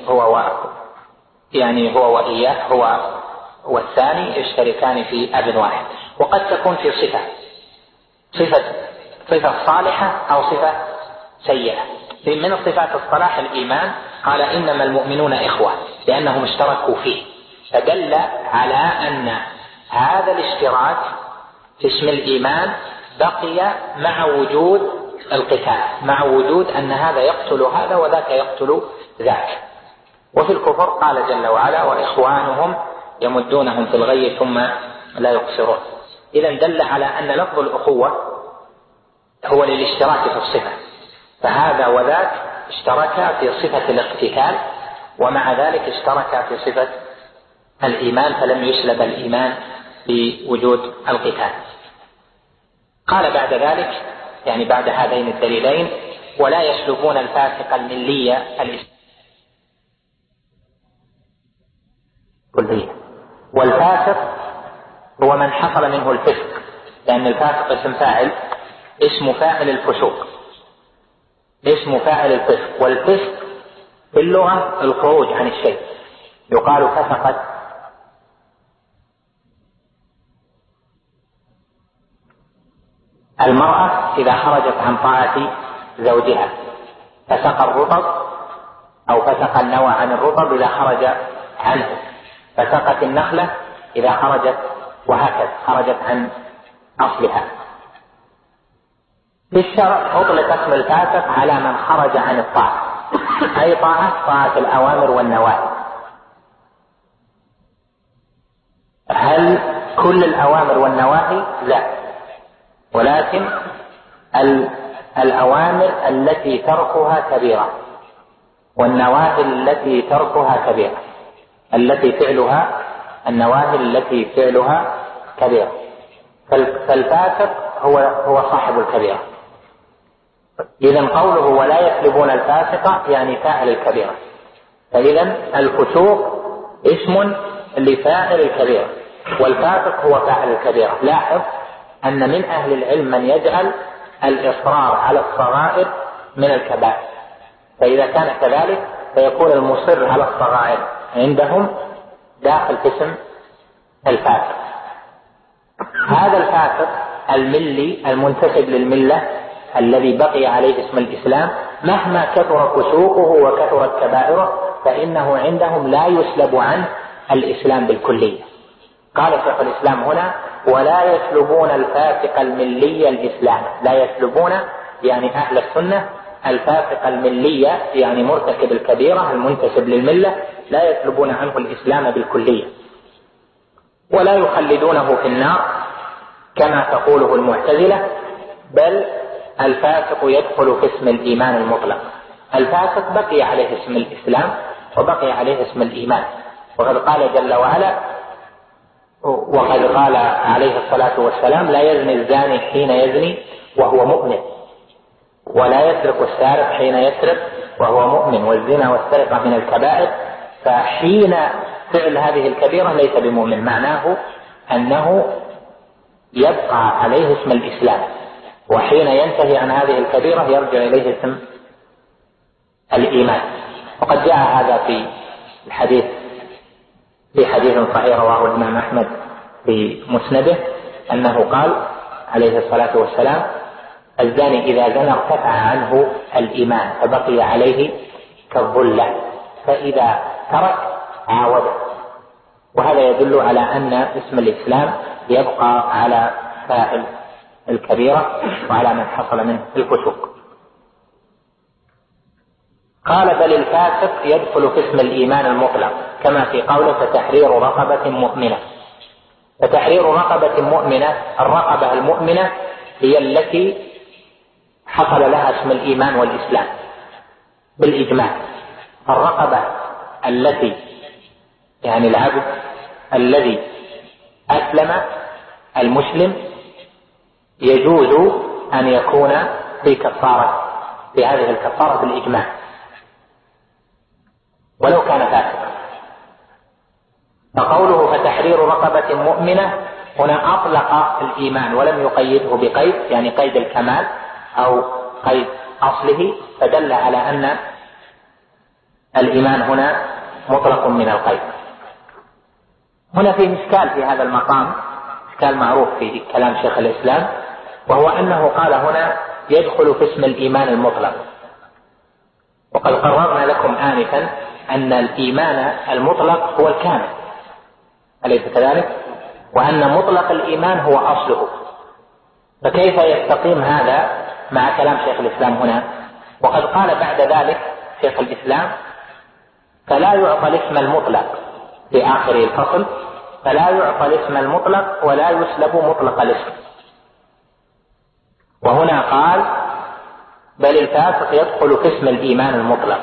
هو وإياه هو والثاني يشتركان في أب واحد. وقد تكون في صفة صالحة أو صفة سيئة. من صفات الصلاح الإيمان قال: إنما المؤمنون إخوة، لأنهم اشتركوا فيه، فدل على أن هذا الاشتراك في اسم الإيمان بقي مع وجود القتال، مع وجود أن هذا يقتل هذا وذاك يقتل ذاك. وفي الكفر قال جل وعلا: وإخوانهم يمدونهم في الغي ثم لا يقصرون. إذن دل على أن لفظ الأخوة هو للاشتراك في الصفة، فهذا وذاك اشتركا في صفة الاقتتال، ومع ذلك اشتركا في صفة الإيمان، فلم يسلب الإيمان بوجود القتال. قال بعد ذلك، يعني بعد هذين الدليلين: ولا يسلبون الفاسق الملي كليا. والفاسق هو من حصل منه الفسق، لأن الفاسق اسم فاعل، اسم فاعل الفسوق، اسم فاعل الفسق. والفسق في اللغة الخروج عن الشيء، يقال فسقت المرأة إذا خرجت عن طاعة زوجها، فسق الرطب أو فسق النوى عن الرطب إذا خرج عنه، فسقت النخلة إذا خرجت، وهكذا خرجت عن أصلها. في الشرع أطلق اسم الفاسق على من خرج عن الطاعة، أي طاعة الأوامر والنواهي. هل كل الأوامر والنواهي؟ لا، ولكن الأوامر التي تركها كبيرة والنواهي التي تركها كبيرة، النواهي التي فعلها كبيرة. فالفاسق هو صاحب الكبيرة. إذن قوله ولا يسلبون الفاسق يعني فاعل الكبيرة، فإذن الفسوق اسم لفاعل الكبيرة والفاسق هو فاعل الكبيرة. لاحظ أن من أهل العلم من يجعل الإصرار على الصغائر من الكبائر، فإذا كان كذلك فيكون المصر على الصغائر عندهم داخل اسم الفاسق. هذا الفاسق الملي المنتسب للملة الذي بقي عليه اسم الإسلام مهما كثر فسوقه وكثرت كبائره فإنه عندهم لا يسلب عنه الإسلام بالكلية. قال شيخ الإسلام هنا ولا يسلبون الفاسق الملي الإسلام، لا يسلبون يعني أهل السنة الفاسق الملي يعني مرتكب الكبيرة المنتسب للملة لا يسلبون عنه الإسلام بالكلية، ولا يخلدونه في النار كما تقوله المعتزلة، بل الفاسق يدخل في اسم الإيمان المطلق. الفاسق بقي عليه اسم الإسلام وبقي عليه اسم الإيمان، وقد قال جل وعلا وقد قال عليه الصلاة والسلام لا يزني الزاني حين يزني وهو مؤمن، ولا يسرق السارق حين يسرق وهو مؤمن، والزنا والسرقة من الكبائر، فحين فعل هذه الكبيرة ليس بمؤمن، معناه أنه يبقى عليه اسم الإسلام، وحين ينتهي عن هذه الكبيرة يرجع إليه اسم الإيمان. وقد جاء هذا في الحديث في حديث صحيح رواه الإمام أحمد في مسنده أنه قال عليه الصلاة والسلام الزاني إذا زنى ارتفع عنه الإيمان فبقي عليه كالظلة، فإذا ترك عاوده. وهذا يدل على أن اسم الإسلام يبقى على فاعل الكبيرة وعلى من حصل منه الفسوق. قال بل الفاسق يدخل في اسم الإيمان المطلق كما في قوله فتحرير رقبة مؤمنة. فتحرير رقبة مؤمنة، الرقبة المؤمنة هي التي حصل لها اسم الإيمان والإسلام بالإجماع. الرقبة التي يعني العبد الذي أسلم المسلم يجوز أن يكون في كفارة، في هذه الكفارة بالإجماع ولو كان فاسقا. فقوله فتحرير رقبة مؤمنة هنا أطلق الإيمان ولم يقيده بقيد، يعني قيد الكمال أو قيد أصله، فدل على أن الإيمان هنا مطلق من القيد. هنا في إشكال في هذا المقام، إشكال معروف في كلام شيخ الإسلام، وهو أنه قال هنا يدخل في اسم الإيمان المطلق، وقد قررنا لكم آنفا أن الإيمان المطلق هو الكامل، أليس كذلك؟ وأن مطلق الإيمان هو أصله، فكيف يستقيم هذا مع كلام شيخ الإسلام هنا؟ وقد قال بعد ذلك شيخ الإسلام فلا يعطى الاسم المطلق في آخر الفصل، فلا يعطى الاسم المطلق ولا يسلب مطلق الاسم. وهنا قال بل الفاسق يدخل في اسم الإيمان المطلق،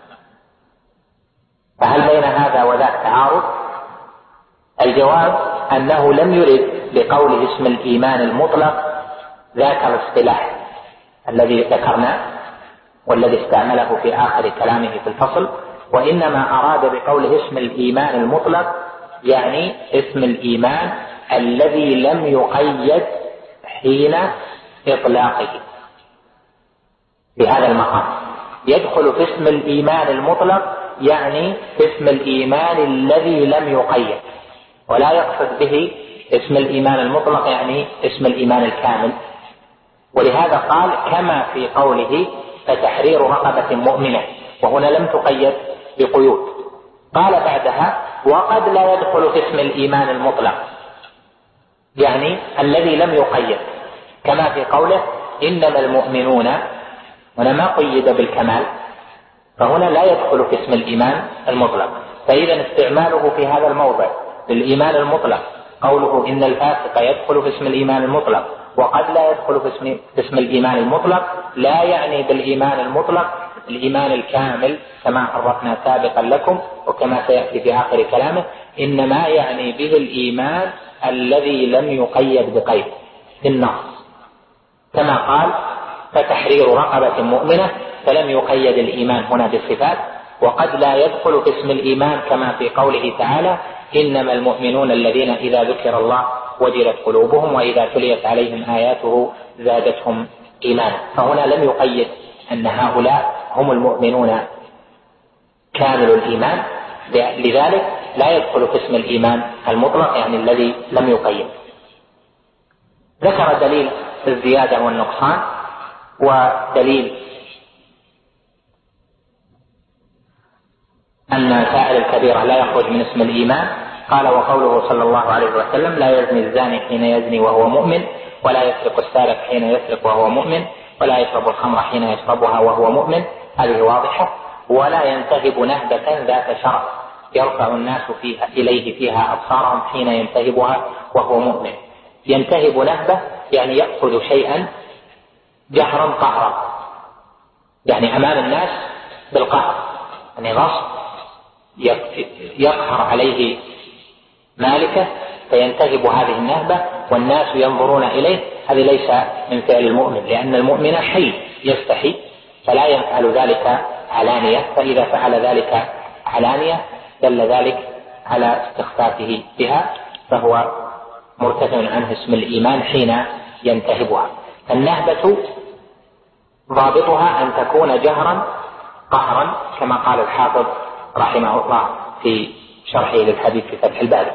فهل بين هذا وذاك تعارض؟ الجواب أنه لم يرد بقوله اسم الإيمان المطلق ذاك الاصطلاح الذي ذكرناه والذي استعمله في آخر كلامه في الفصل، وإنما أراد بقوله اسم الإيمان المطلق يعني اسم الإيمان الذي لم يقيد حين إطلاقه. بهذا المقام يدخل في اسم الإيمان المطلق يعني اسم الإيمان الذي لم يقيد، ولا يقصد به اسم الإيمان المطلق يعني اسم الإيمان الكامل. ولهذا قال كما في قوله فتحرير رقبة مؤمنة، وهنا لم تقيد بقيود. قال بعدها وقد لا يدخل في اسم الإيمان المطلق، يعني الذي لم يقيد، كما في قوله إنما المؤمنون، هنا ما قيد بالكمال، فهنا لا يدخل في اسم الإيمان المطلق. فإذا استعماله في هذا الموضع للإيمان المطلق، قوله إن الفاسق يدخل في اسم الإيمان المطلق وقد لا يدخل في اسم الإيمان المطلق، لا يعني بالإيمان المطلق الإيمان الكامل كما عرفنا سابقا لكم وكما سيأتي في آخر كلامه، إنما يعني به الإيمان الذي لم يقيد بقيد في النص، كما قال فتحرير رقبة مؤمنة، فلم يقيد الإيمان هنا بالصفات. وقد لا يدخل في اسم الإيمان كما في قوله تعالى إنما المؤمنون الذين إذا ذكر الله وجلت قلوبهم وإذا تليت عليهم آياته زادتهم إيمانا، فهنا لم يقيد أن هؤلاء هم المؤمنون كامل الإيمان، لذلك لا يدخل في اسم الإيمان المطلق يعني الذي لم يقيد. ذكر دليل الزيادة والنقصان ودليل أن سائر الكبيرة لا يخرج من اسم الإيمان. قال وقوله صلى الله عليه وسلم لا يزني الزاني حين يزني وهو مؤمن، ولا يسرق السارق حين يسرق وهو مؤمن، ولا يشرب الخمر حين يشربها وهو مؤمن، هذه واضحة. ولا ينتهب نهبة ذات شرف يرفع الناس إليه فيها أبصارهم حين ينتهبها وهو مؤمن. ينتهب نهبة يعني يأخذ شيئا جهرا قهرا، يعني أمام الناس بالقهر، يعني غصب يقهر عليه مالكه فينتهب هذه النهبة والناس ينظرون إليه، هذا ليس من فعل المؤمن، لأن المؤمن حي يستحي فلا يفعل ذلك علانية، فإذا فعل ذلك علانية دل ذلك على استخفافه بها، فهو مرتفع عنه اسم الإيمان حين ينتهبها. النهبة ضابطها أن تكون جهرا قهرا كما قال الحافظ رحمه الله في شرحه للحديث في فتح الباري.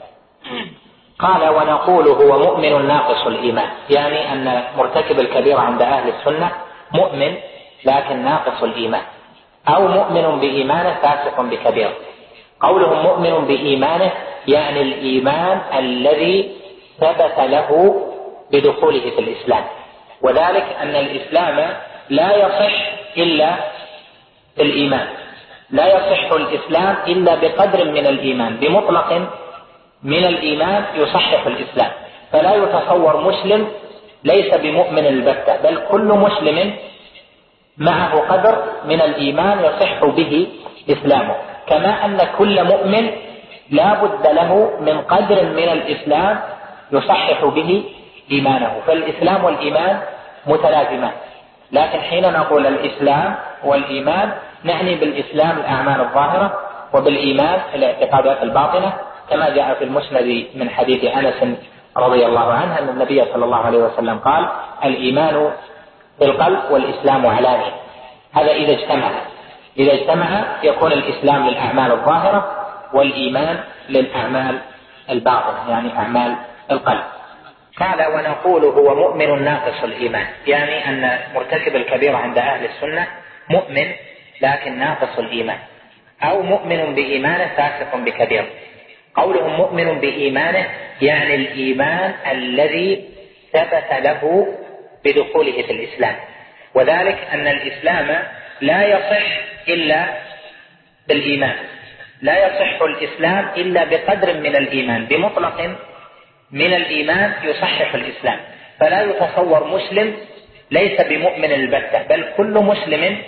قال ونقول هو مؤمن ناقص الإيمان، يعني أن مرتكب الكبيرة عند أهل السنة مؤمن لكن ناقص الإيمان، أو مؤمن بإيمانه فاسق بكبيرة. قولهم مؤمن بإيمانه يعني الإيمان الذي ثبت له بدخوله في الإسلام، وذلك أن الإسلام لا يصح إلا الإيمان، لا يصح الإسلام إلا بقدر من الإيمان، بمطلق من الإيمان يصحح الإسلام، فلا يتصور مسلم ليس بمؤمن البتة، بل كل مسلم معه قدر من الإيمان يصح به إسلامه، كما أن كل مؤمن لا بد له من قدر من الإسلام يصحح به إيمانه، فالإسلام والإيمان متلازمان. لكن حين نقول الإسلام والإيمان نعني بالإسلام الأعمال الظاهرة، وبالإيمان الاعتقادات الباطنة، كما جاء في المسند من حديث أنس رضي الله عنه أن النبي صلى الله عليه وسلم قال الإيمان بالقلب والإسلام علانية. هذا إذا اجتمع يكون الإسلام للأعمال الظاهرة والإيمان للأعمال الباطنة يعني أعمال القلب. قال ونقول هو مؤمن ناقص الإيمان، يعني أن مرتكب الكبيرة عند أهل السنة مؤمن لكن ناقص الإيمان، أو مؤمن بإيمانه فاسق بكبيرة. قولهم مؤمن بإيمانه يعني الإيمان الذي ثبت له بدخوله في الإسلام، وذلك أن الإسلام لا يصح إلا بالإيمان، لا يصح الإسلام إلا بقدر من الإيمان، بمطلق من الإيمان يصحح الإسلام، فلا يتصور مسلم ليس بمؤمن البتة، بل كل مسلم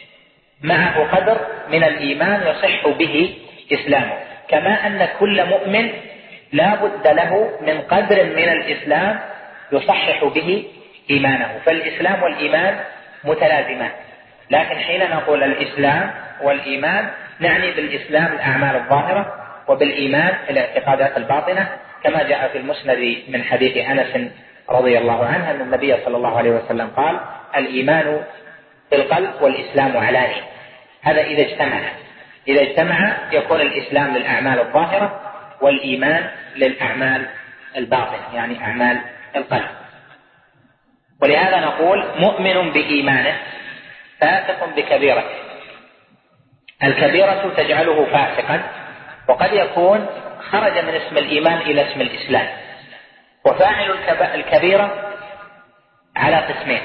معه قدر من الإيمان يصح به إسلامه، كما أن كل مؤمن لا بد له من قدر من الإسلام يصحح به إيمانه، فالإسلام والإيمان متلازمان. لكن حين نقول الإسلام والإيمان نعني بالإسلام الأعمال الظاهرة، وبالإيمان الاعتقادات الباطنة، كما جاء في المسند من حديث أنس رضي الله عنه أن النبي صلى الله عليه وسلم قال الإيمان في القلب والإسلام علانية. هذا إذا اجتمع يكون الإسلام للأعمال الظاهرة والإيمان للأعمال الباطنة يعني أعمال القلب. ولهذا نقول مؤمن بإيمانه فاسق بكبيرة. الكبيرة تجعله فاسقا، وقد يكون خرج من اسم الإيمان إلى اسم الإسلام. وفاعل الكبيرة على قسمين: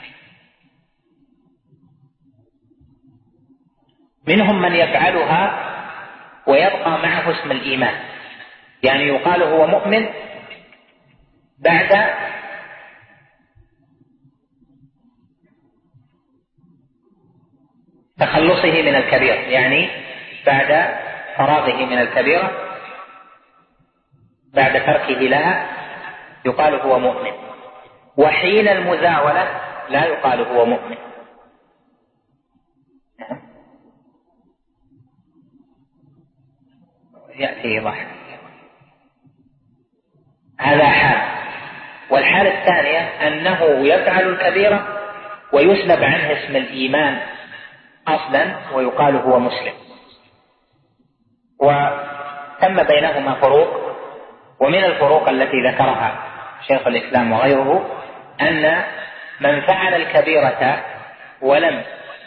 منهم من يفعلها ويبقى معه اسم الإيمان، يعني يقال هو مؤمن بعد تخلصه من الكبيرة، يعني بعد فراغه من الكبيرة، بعد تركه لها يقال هو مؤمن. وحين المزاولة لا يقال هو مؤمن. يأتي إيضاح. هذا حال. والحالة الثانية أنه يفعل الكبيرة ويسلب عنه اسم الإيمان أصلا ويقال هو مسلم. وتم بينهما فروق، ومن الفروق التي ذكرها شيخ الإسلام وغيره أن من فعل الكبيرة ولم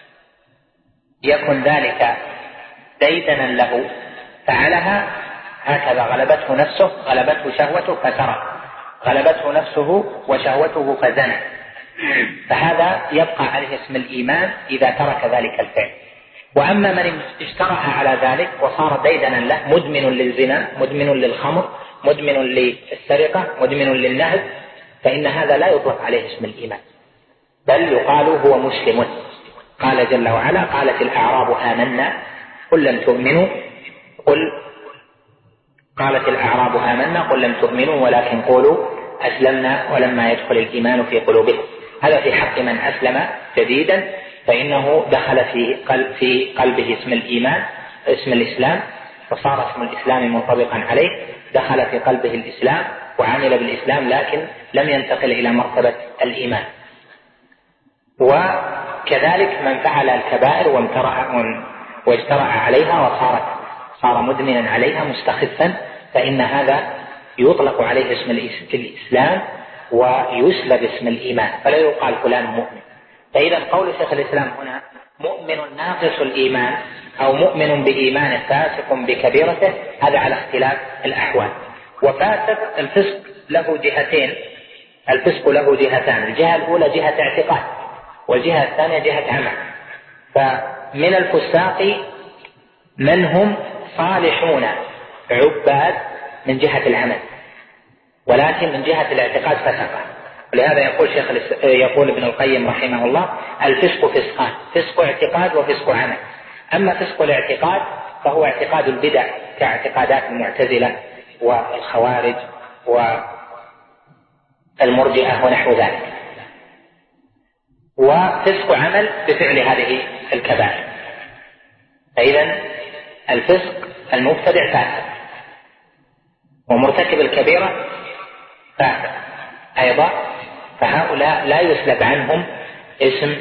يكن ذلك ديدنا له فعلها هكذا، غلبته نفسه، غلبته شهوته فترك، غلبته نفسه وشهوته فزنى، فهذا يبقى عليه اسم الإيمان إذا ترك ذلك الفعل. وأما من اجترأ على ذلك وصار ديدنا له، مدمن للزنا، مدمن للخمر، مدمن للسرقة، مدمن للنهب، فإن هذا لا يطلق عليه اسم الإيمان، بل يقال هو مسلم. قال جل وعلا: قالت الأعراب آمنا قل لم تؤمنوا، قالت الأعراب آمنا قل لم تؤمنوا ولكن قولوا أسلمنا ولما يدخل الإيمان في قلوبكم. هذا في حق من أسلم جديدا، فإنه دخل في قلبه اسم الإيمان، اسم الإسلام، فصار اسم الإسلام منطبقا عليه، دخل في قلبه الإسلام وعمل بالإسلام، لكن لم ينتقل إلى مرتبة الإيمان. وكذلك من فعل الكبائر واجترأ عليها صار مدمنا عليها مستخفا، فإن هذا يطلق عليه اسم الإسلام ويسلب اسم الإيمان، فلا يقال فلان مؤمن. فإذا قول شيخ الإسلام هنا مؤمن ناقص الإيمان أو مؤمن بإيمانه فاسق بكبيرته، هذا على اختلاف الأحوال. وفاسق الفسق له جهتين، الفسق له جهتان: الجهة الأولى جهة اعتقاد، والجهة الثانية جهة عمل. فمن الفساق من هم صالحون عباد من جهة العمل، ولكن من جهة الاعتقاد فسقا. ولهذا يقول ابن القيم رحمه الله: الفسق فسقان، فسق اعتقاد وفسق عمل. أما فسق الاعتقاد فهو اعتقاد البدع كاعتقادات المعتزلة والخوارج والمرجئة ونحو ذلك. وفسق عمل بفعل هذه الكبائر. فإذا الفسق المبتدع فاسق، ومرتكب الكبيرة فاسق أيضا، فهؤلاء لا يسلب عنهم اسم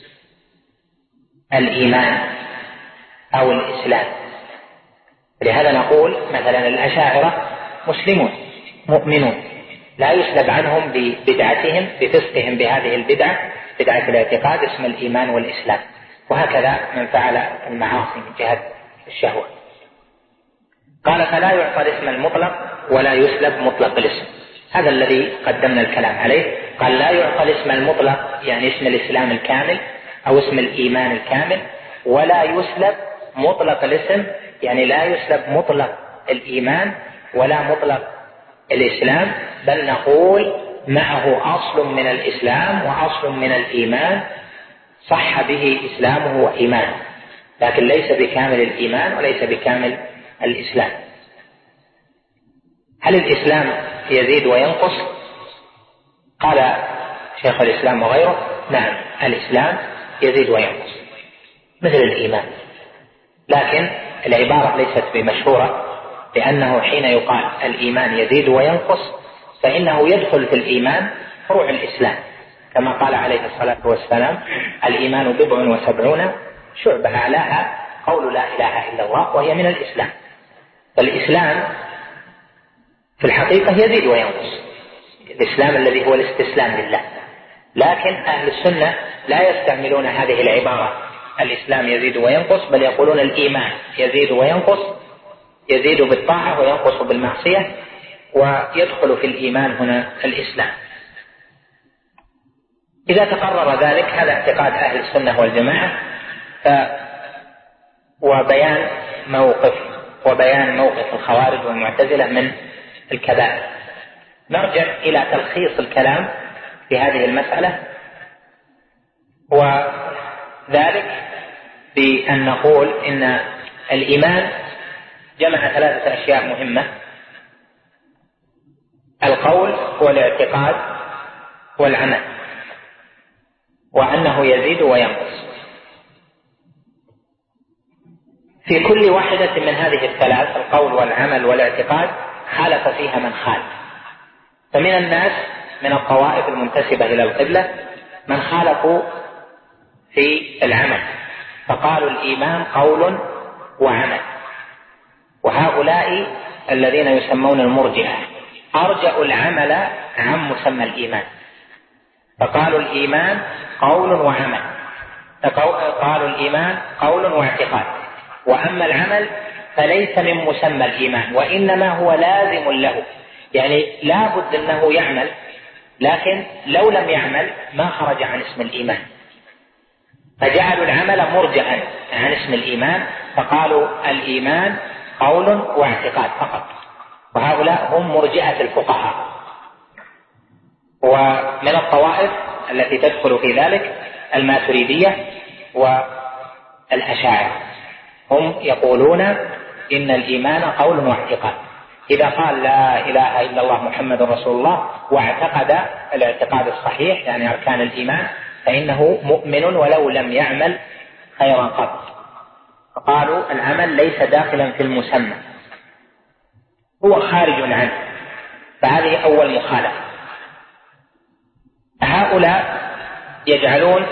الإيمان أو الإسلام. لهذا نقول مثلا الأشاعرة مسلمون مؤمنون، لا يسلب عنهم ببدعتهم بفسقهم بهذه البدعة، بدعة الاعتقاد، اسم الإيمان والإسلام. وهكذا من فعل المعاصي من جهة الشهوة. قال: فلا يعطى الاسم المطلق ولا يسلب مطلق الاسم. هذا الذي قدمنا الكلام عليه. قال: لا يعطى الاسم المطلق يعني اسم الإسلام الكامل أو اسم الإيمان الكامل، ولا يسلب مطلق الاسم يعني لا يسلب مطلق الإيمان ولا مطلق الإسلام، بل نقول معه أصل من الإسلام وأصل من الإيمان صح به إسلامه وإيمانه، لكن ليس بكامل الإيمان وليس بكامل الإسلام. هل الإسلام يزيد وينقص؟ قال شيخ الإسلام وغيره: نعم، الإسلام يزيد وينقص مثل الإيمان، لكن العبارة ليست بمشهورة، لأنه حين يقال الإيمان يزيد وينقص فإنه يدخل في الإيمان فروع الإسلام، كما قال عليه الصلاة والسلام: الإيمان 77 شعبة، أعلاها قول لا إله إلا الله، وهي من الإسلام. فالإسلام في الحقيقة يزيد وينقص، الإسلام الذي هو الاستسلام لله، لكن أهل السنة لا يستعملون هذه العبارة الإسلام يزيد وينقص، بل يقولون الإيمان يزيد وينقص، يزيد بالطاعة وينقص بالمعصية، ويدخل في الإيمان هنا الإسلام. إذا تقرر ذلك هذا اعتقاد أهل السنة والجماعة، وبيان موقف الخوارج والمعتزلة من الكبائر. نرجع إلى تلخيص الكلام في هذه المسألة، وذلك بأن نقول إن الإيمان جمع 3 أشياء مهمة: القول والاعتقاد والعمل، وأنه يزيد وينقص. في كل واحدة من هذه الثلاث، القول والعمل والاعتقاد، خالف فيها من خالف. فمن الناس من الطوائف المنتسبة إلى القبلة من خالفوا في العمل، فقالوا الإيمان قول وعمل، وهؤلاء الذين يسمون المرجئة أرجأوا العمل عن مسمى الإيمان، فقالوا الإيمان قول وعمل، قالوا الإيمان قول واعتقاد، وأما العمل فليس من مسمى الإيمان، وإنما هو لازم له، يعني لا بد أنه يعمل، لكن لو لم يعمل ما خرج عن اسم الإيمان، فجعلوا العمل مرجعا عن اسم الإيمان، فقالوا الإيمان قول واعتقاد فقط. وهؤلاء هم مرجئة الفقهاء. ومن الطوائف التي تدخل في ذلك الماتريدية والأشاعرة، هم يقولون إن الإيمان قول واعتقاد. إذا قال لا إله إلا الله محمد رسول الله واعتقد الاعتقاد الصحيح يعني أركان الإيمان، فإنه مؤمن ولو لم يعمل خيرا قط. فقالوا العمل ليس داخلا في المسمى، هو خارج عنه، فهذه أول مخالفة. هؤلاء يجعلون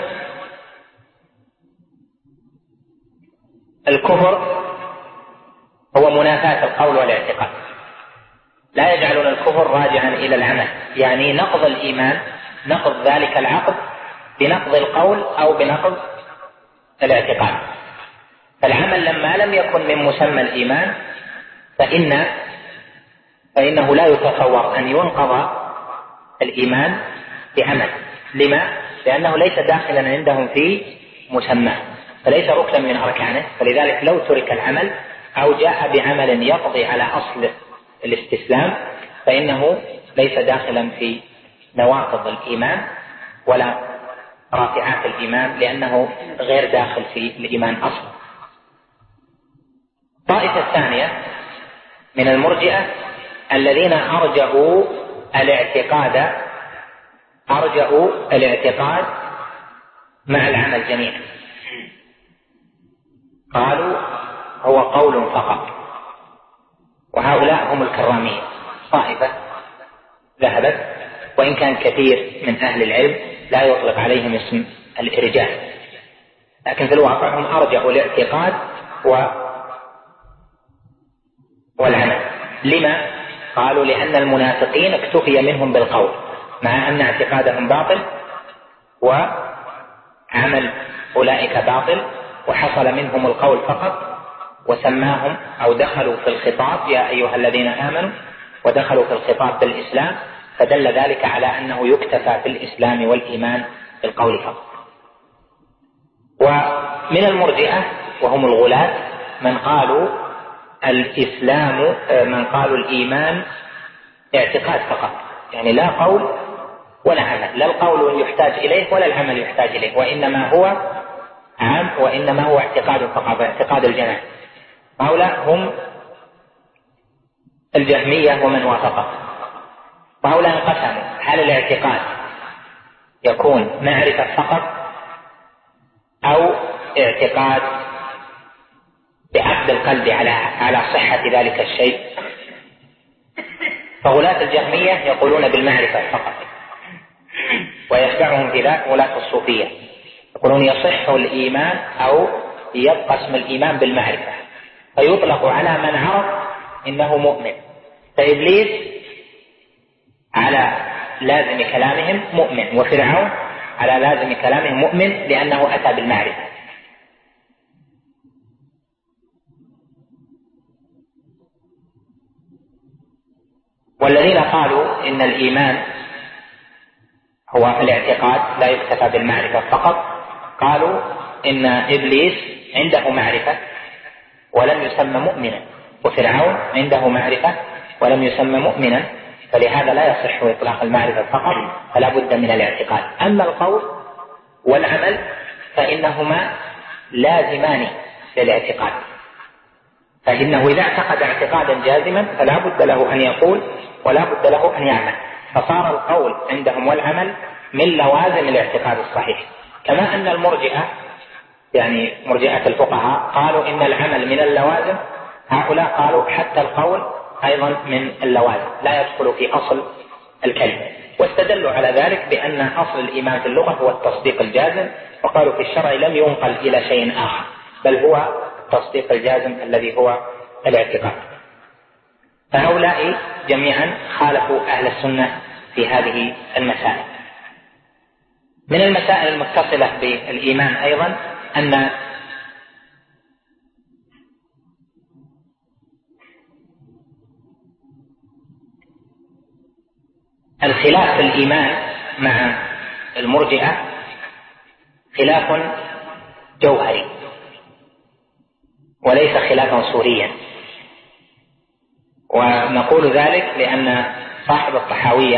الكفر هو منافاة القول والاعتقاد، لا يجعلون الكفر راجعا إلى العمل، يعني نقض الإيمان، نقض ذلك العقد بنقض القول أو بنقض الاعتقاد. فالعمل لما لم يكن من مسمى الإيمان فإنه لا يتصور أن ينقض الإيمان بعمل. لما؟ لأنه ليس داخلا عندهم في مسماه، فليس ركنا من أركانه، فلذلك لو ترك العمل أو جاء بعمل يقضي على أصل الاستسلام فإنه ليس داخلا في نواقض الإيمان ولا رافعات الإيمان، لأنه غير داخل في الإيمان أصلا. الطائفة الثانية من المرجئة الذين أرجعوا الاعتقاد مع العمل جميعا، قالوا هو قول فقط. وهؤلاء هم الكرامية، طائفة ذهبت، وإن كان كثير من أهل العلم لا يطلق عليهم اسم الإرجاء، لكن في الواقع هم أرجعوا الاعتقاد والعمل. لما؟ قالوا لأن المنافقين اكتفي منهم بالقول، مع أن اعتقادهم باطل وعمل أولئك باطل، وحصل منهم القول فقط، وسماهم أو دخلوا في الخطاب يا أيها الذين آمنوا، ودخلوا في الخطاب بالإسلام، فدل ذلك على أنه يكتفى في الإسلام والإيمان بالقول فقط. ومن المرجئة وهم الغلاة من قالوا الإيمان اعتقاد فقط، يعني لا قول ولا عمل، لا القول يحتاج إليه ولا العمل يحتاج إليه، وإنما هو اعتقاد فقط، اعتقاد الجنان. هؤلاء هم الجهمية ومن وافقه. وهؤلاء انقسموا: هل الاعتقاد يكون معرفة فقط أو اعتقاد بعقد القلب على صحة ذلك الشيء؟ فغلاة الجهمية يقولون بالمعرفة فقط، ويتبعهم في ذلك غلاة الصوفية يقولون يصح الإيمان أو يبقى اسم الإيمان بالمعرفة، فيطلق على من عرف إنه مؤمن. فإبليس على لازم كلامهم مؤمن، وفرعون على لازم كلامه مؤمن لأنه أتى بالمعرفة. والذين قالوا إن الإيمان هو الاعتقاد لا يكتفى بالمعرفة فقط، قالوا إن إبليس عنده معرفة ولم يسمى مؤمنا، وفرعون عنده معرفة ولم يسمى مؤمنا، فلهذا لا يصح إطلاق المعرفة فقط، فلا بد من الاعتقاد. أما القول والعمل فإنهما لازمان للاعتقاد، فإنه إذا اعتقد اعتقادا جازما فلا بد له أن يقول ولا بد له أن يعمل، فصار القول عندهم والعمل من لوازم الاعتقاد الصحيح. كما أن المرجئة يعني مرجئة الفقهاء قالوا إن العمل من اللوازم، هؤلاء قالوا حتى القول أيضا من اللوازم لا يدخل في أصل الكلمة، واستدلوا على ذلك بأن أصل الإيمان في اللغة هو التصديق الجازم، وقالوا في الشرع لم ينقل إلى شيء آخر بل هو التصديق الجازم الذي هو الاعتقاد. فهؤلاء جميعا خالفوا أهل السنة في هذه المسائل. من المسائل المتصلة بالإيمان أيضا أن الخلاف في الإيمان مع المرجئة خلاف جوهري وليس خلافا صوريا، ونقول ذلك لأن صاحب الطحاوية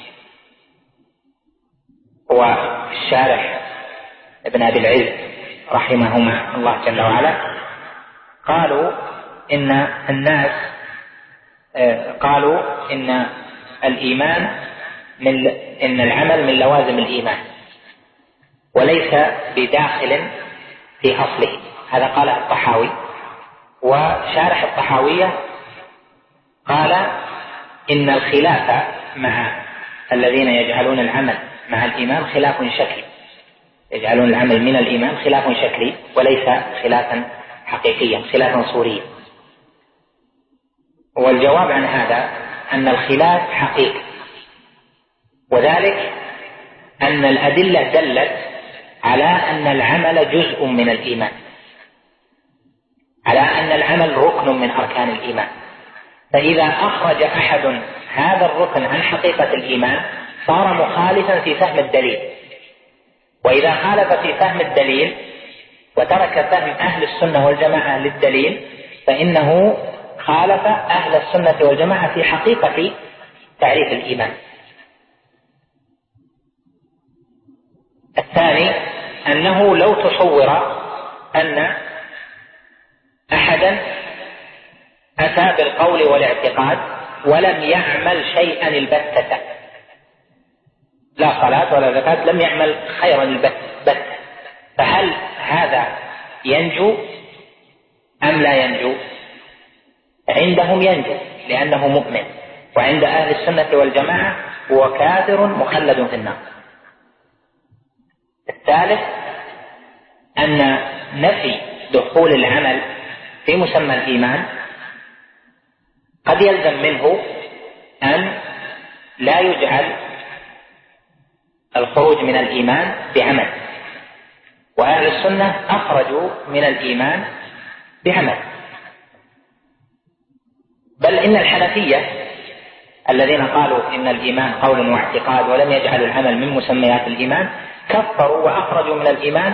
هو الشارح ابن أبي العز رحمهما الله جل وعلا قالوا إن الناس قالوا إن الإيمان إن العمل من لوازم الإيمان وليس بداخل في أصله، هذا قاله الطحاوي. وشارح الطحاوية قال إن الخلاف مع الذين يجعلون العمل مع الإيمان خلاف شكلي، يجعلون العمل من الإيمان خلاف شكلي وليس خلافا حقيقيا، خلافا صوريا. والجواب عن هذا أن الخلاف حقيقي، وذلك أن الأدلة دلت على أن العمل جزء من الإيمان، على أن العمل ركن من أركان الإيمان، فإذا أخرج أحد هذا الركن عن حقيقة الإيمان صار مخالفا في فهم الدليل، وإذا خالف في فهم الدليل وترك فهم أهل السنة والجماعة للدليل فإنه خالف أهل السنة والجماعة في حقيقة تعريف الإيمان. الثاني أنه لو تصور أن أحدا أتى بالقول والاعتقاد ولم يعمل شيئا البتة، لا صلاة ولا زكاة، لم يعمل خيرا البتة، فهل هذا ينجو أم لا ينجو؟ عندهم ينجو لأنه مؤمن، وعند أهل السنة والجماعة هو كافر مخلد في النار. الثالث أن نفي دخول العمل في مسمى الإيمان قد يلزم منه أن لا يجعل الخروج من الإيمان بعمل، وأهل السنة أخرجوا من الإيمان بعمل، بل إن الحنفية الذين قالوا إن الإيمان قول واعتقاد ولم يجعلوا العمل من مسميات الإيمان كفروا وأخرجوا من الإيمان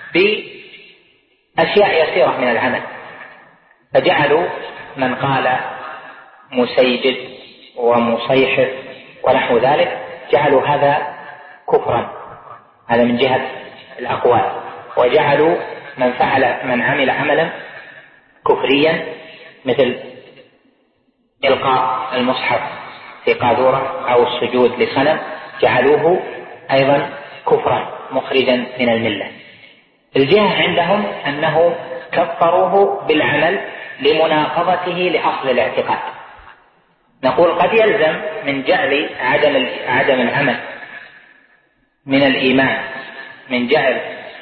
بأشياء يسيرة من العمل، فجعلوا من قال مسيجد ومصيحف ونحو ذلك جعلوا هذا كفرا، هذا من جهة الأقوال، وجعلوا من عمل عملا كفريا مثل إلقاء المصحف في قاذورة أو السجود لصنم جعلوه أيضا كفرا مخرجا من الملة. الجهة عندهم أنه كفروه بالعمل لمناقضته لأصل الاعتقاد. نقول قد يلزم من جعل عدم العمل من الإيمان، من جعل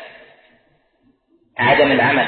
عدم العمل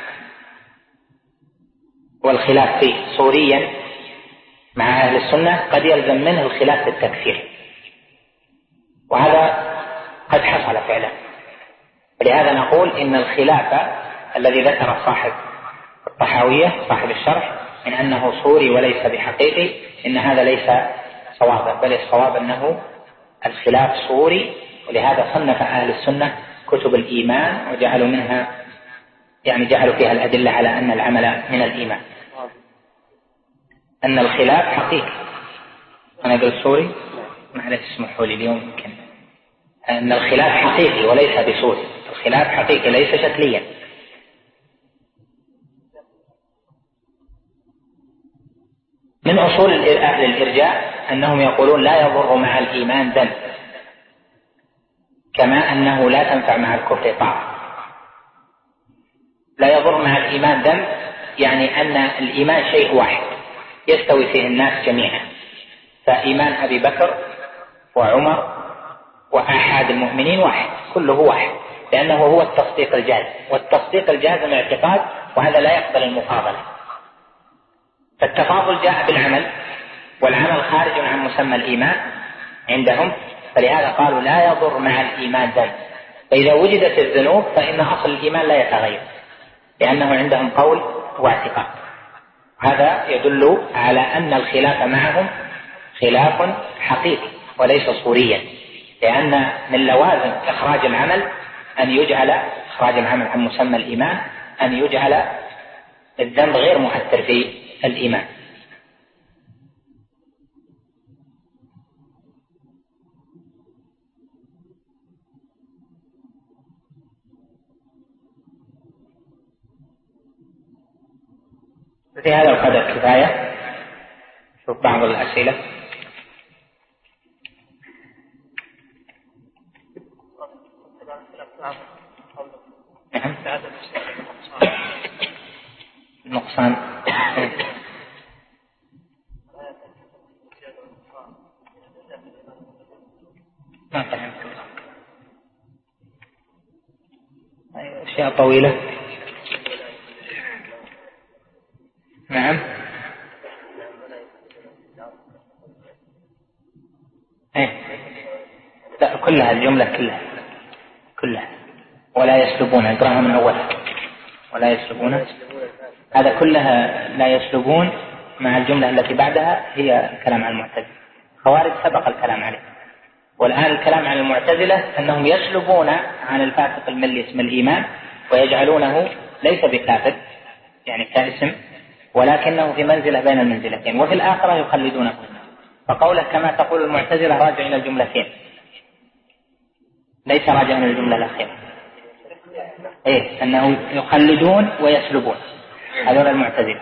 والخلاف فيه صوريا مع أهل السنة قد يلزم منه الخلاف في التكفير، وهذا قد حصل فعلا. ولهذا نقول إن الخلاف الذي ذكر صاحب الطحاوية صاحب الشرح من أنه صوري وليس بحقيقي، إن هذا ليس صوابا، بل الصواب أنه الخلاف صوري. ولهذا صنف أهل السنة كتب الإيمان وجعلوا منها جعلوا فيها الأدلة على أن العمل من الإيمان، أن الخلاف حقيقي. أنا قلت صوري، معلش اسمحوا لي اليوم يمكن. أن الخلاف حقيقي وليس بصوري، الخلاف حقيقي ليس شكليا. من أصول أهل الإرجاء أنهم يقولون لا يضر مع الإيمان ذنب، كما أنه لا تنفع مع الكفر طاعة. لا يضر مع الإيمان ذنب يعني أن الإيمان شيء واحد يستوي فيه الناس جميعا، فإيمان أبي بكر وعمر وأحد المؤمنين واحد، كله واحد، لأنه هو التصديق الجازم، والتصديق الجازم اعتقاد، وهذا لا يقبل المفاضلة. فالتفاضل جاء بالعمل، والعمل خارج عن مسمى الإيمان عندهم، فلهذا قالوا لا يضر مع الإيمان ذنب. فإذا وجدت الذنوب فإن أصل الإيمان لا يتغير، لأنه عندهم قول واعتقاد. هذا يدل على أن الخلاف معهم خلاف حقيقي وليس صوريا، لأن من لوازم إخراج العمل أن يجعل إخراج العمل عن مسمى الإيمان أن يجعل الذنب غير مؤثر في الإيمان. في هذا القدر كفاية. شوف بعض الأسئلة. نقصان ما فهمت. أشياء طويلة. نعم. لا كلها، الجملة كلها ولا يسلبون، اقراها من أولها. ولا يسلبون، هذا كلها لا يسلبون مع الجملة التي بعدها هي الكلام عن المعتزلة. خوارج سبق الكلام عليه، والآن الكلام عن المعتزلة أنهم يسلبون عن الفاسق الملي اسم الإيمان ويجعلونه ليس بكافر يعني كاسم، ولكنه في منزلة بين المنزلتين، وفي الآخرة يخلدونه. فقوله كما تقول المعتزلة راجع إلى الجملتين، ليس راجع إلى الجملة الأخيرة. أنه يخلدون ويسلبون، هذول المعتزلة.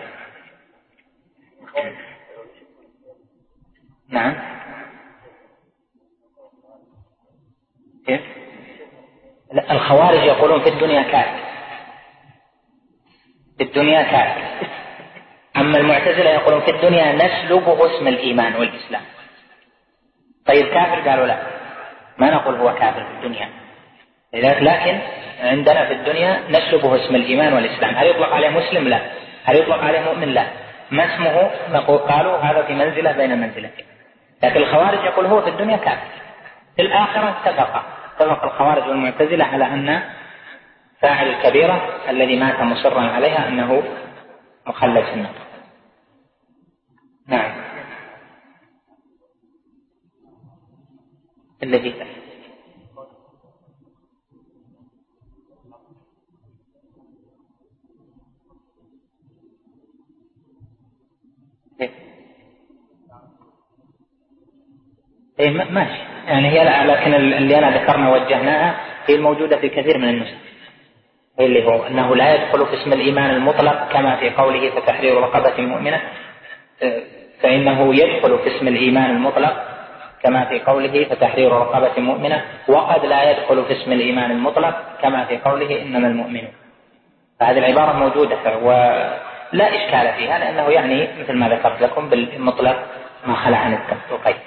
نعم. كيف؟ الخوارج يقولون في الدنيا كافر، في الدنيا كافر. أما المعتزلة يقولون في الدنيا نسلبه اسم الإيمان والإسلام. طيب كافر؟ قالوا لا، ما نقول هو كافر في الدنيا، لكن عندنا في الدنيا نسلبه اسم الإيمان والإسلام. هل يطلق عليه مسلم؟ لا. هل يطلق عليه مؤمن؟ لا. ما اسمه؟ نقول قالوا هذا في منزلة بين المنزلتين. لكن الخوارج يقول هو في الدنيا كافر، في الآخرة اتفق الخوارج والمعتزلة على أن فاعل الكبيرة الذي مات مصرا عليها أنه مخلد في النار. نعم. الذي ماشي يعني هي، لكن اللي أنا ذكرنا وجهناها هي الموجودة في كثير من النسخ، اللي هو أنه لا يدخل في اسم الإيمان المطلق كما في قوله فتحرير رقبة مؤمنة، فإنه يدخل في اسم الإيمان المطلق كما في قوله فتحرير رقبة مؤمنة، وقد لا يدخل في اسم الإيمان المطلق كما في قوله إنما المؤمنون. فهذه العبارة موجودة ولا إشكال فيها، لأنه يعني مثل ما ذكرت لكم بالمطلق ما خلع عن التقييد.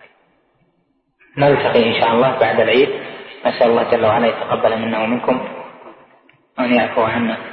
نلتقي إن شاء الله بعد العيد، نسأل الله جل وعلا يتقبل منا ومنكم وأن يعفو عنا.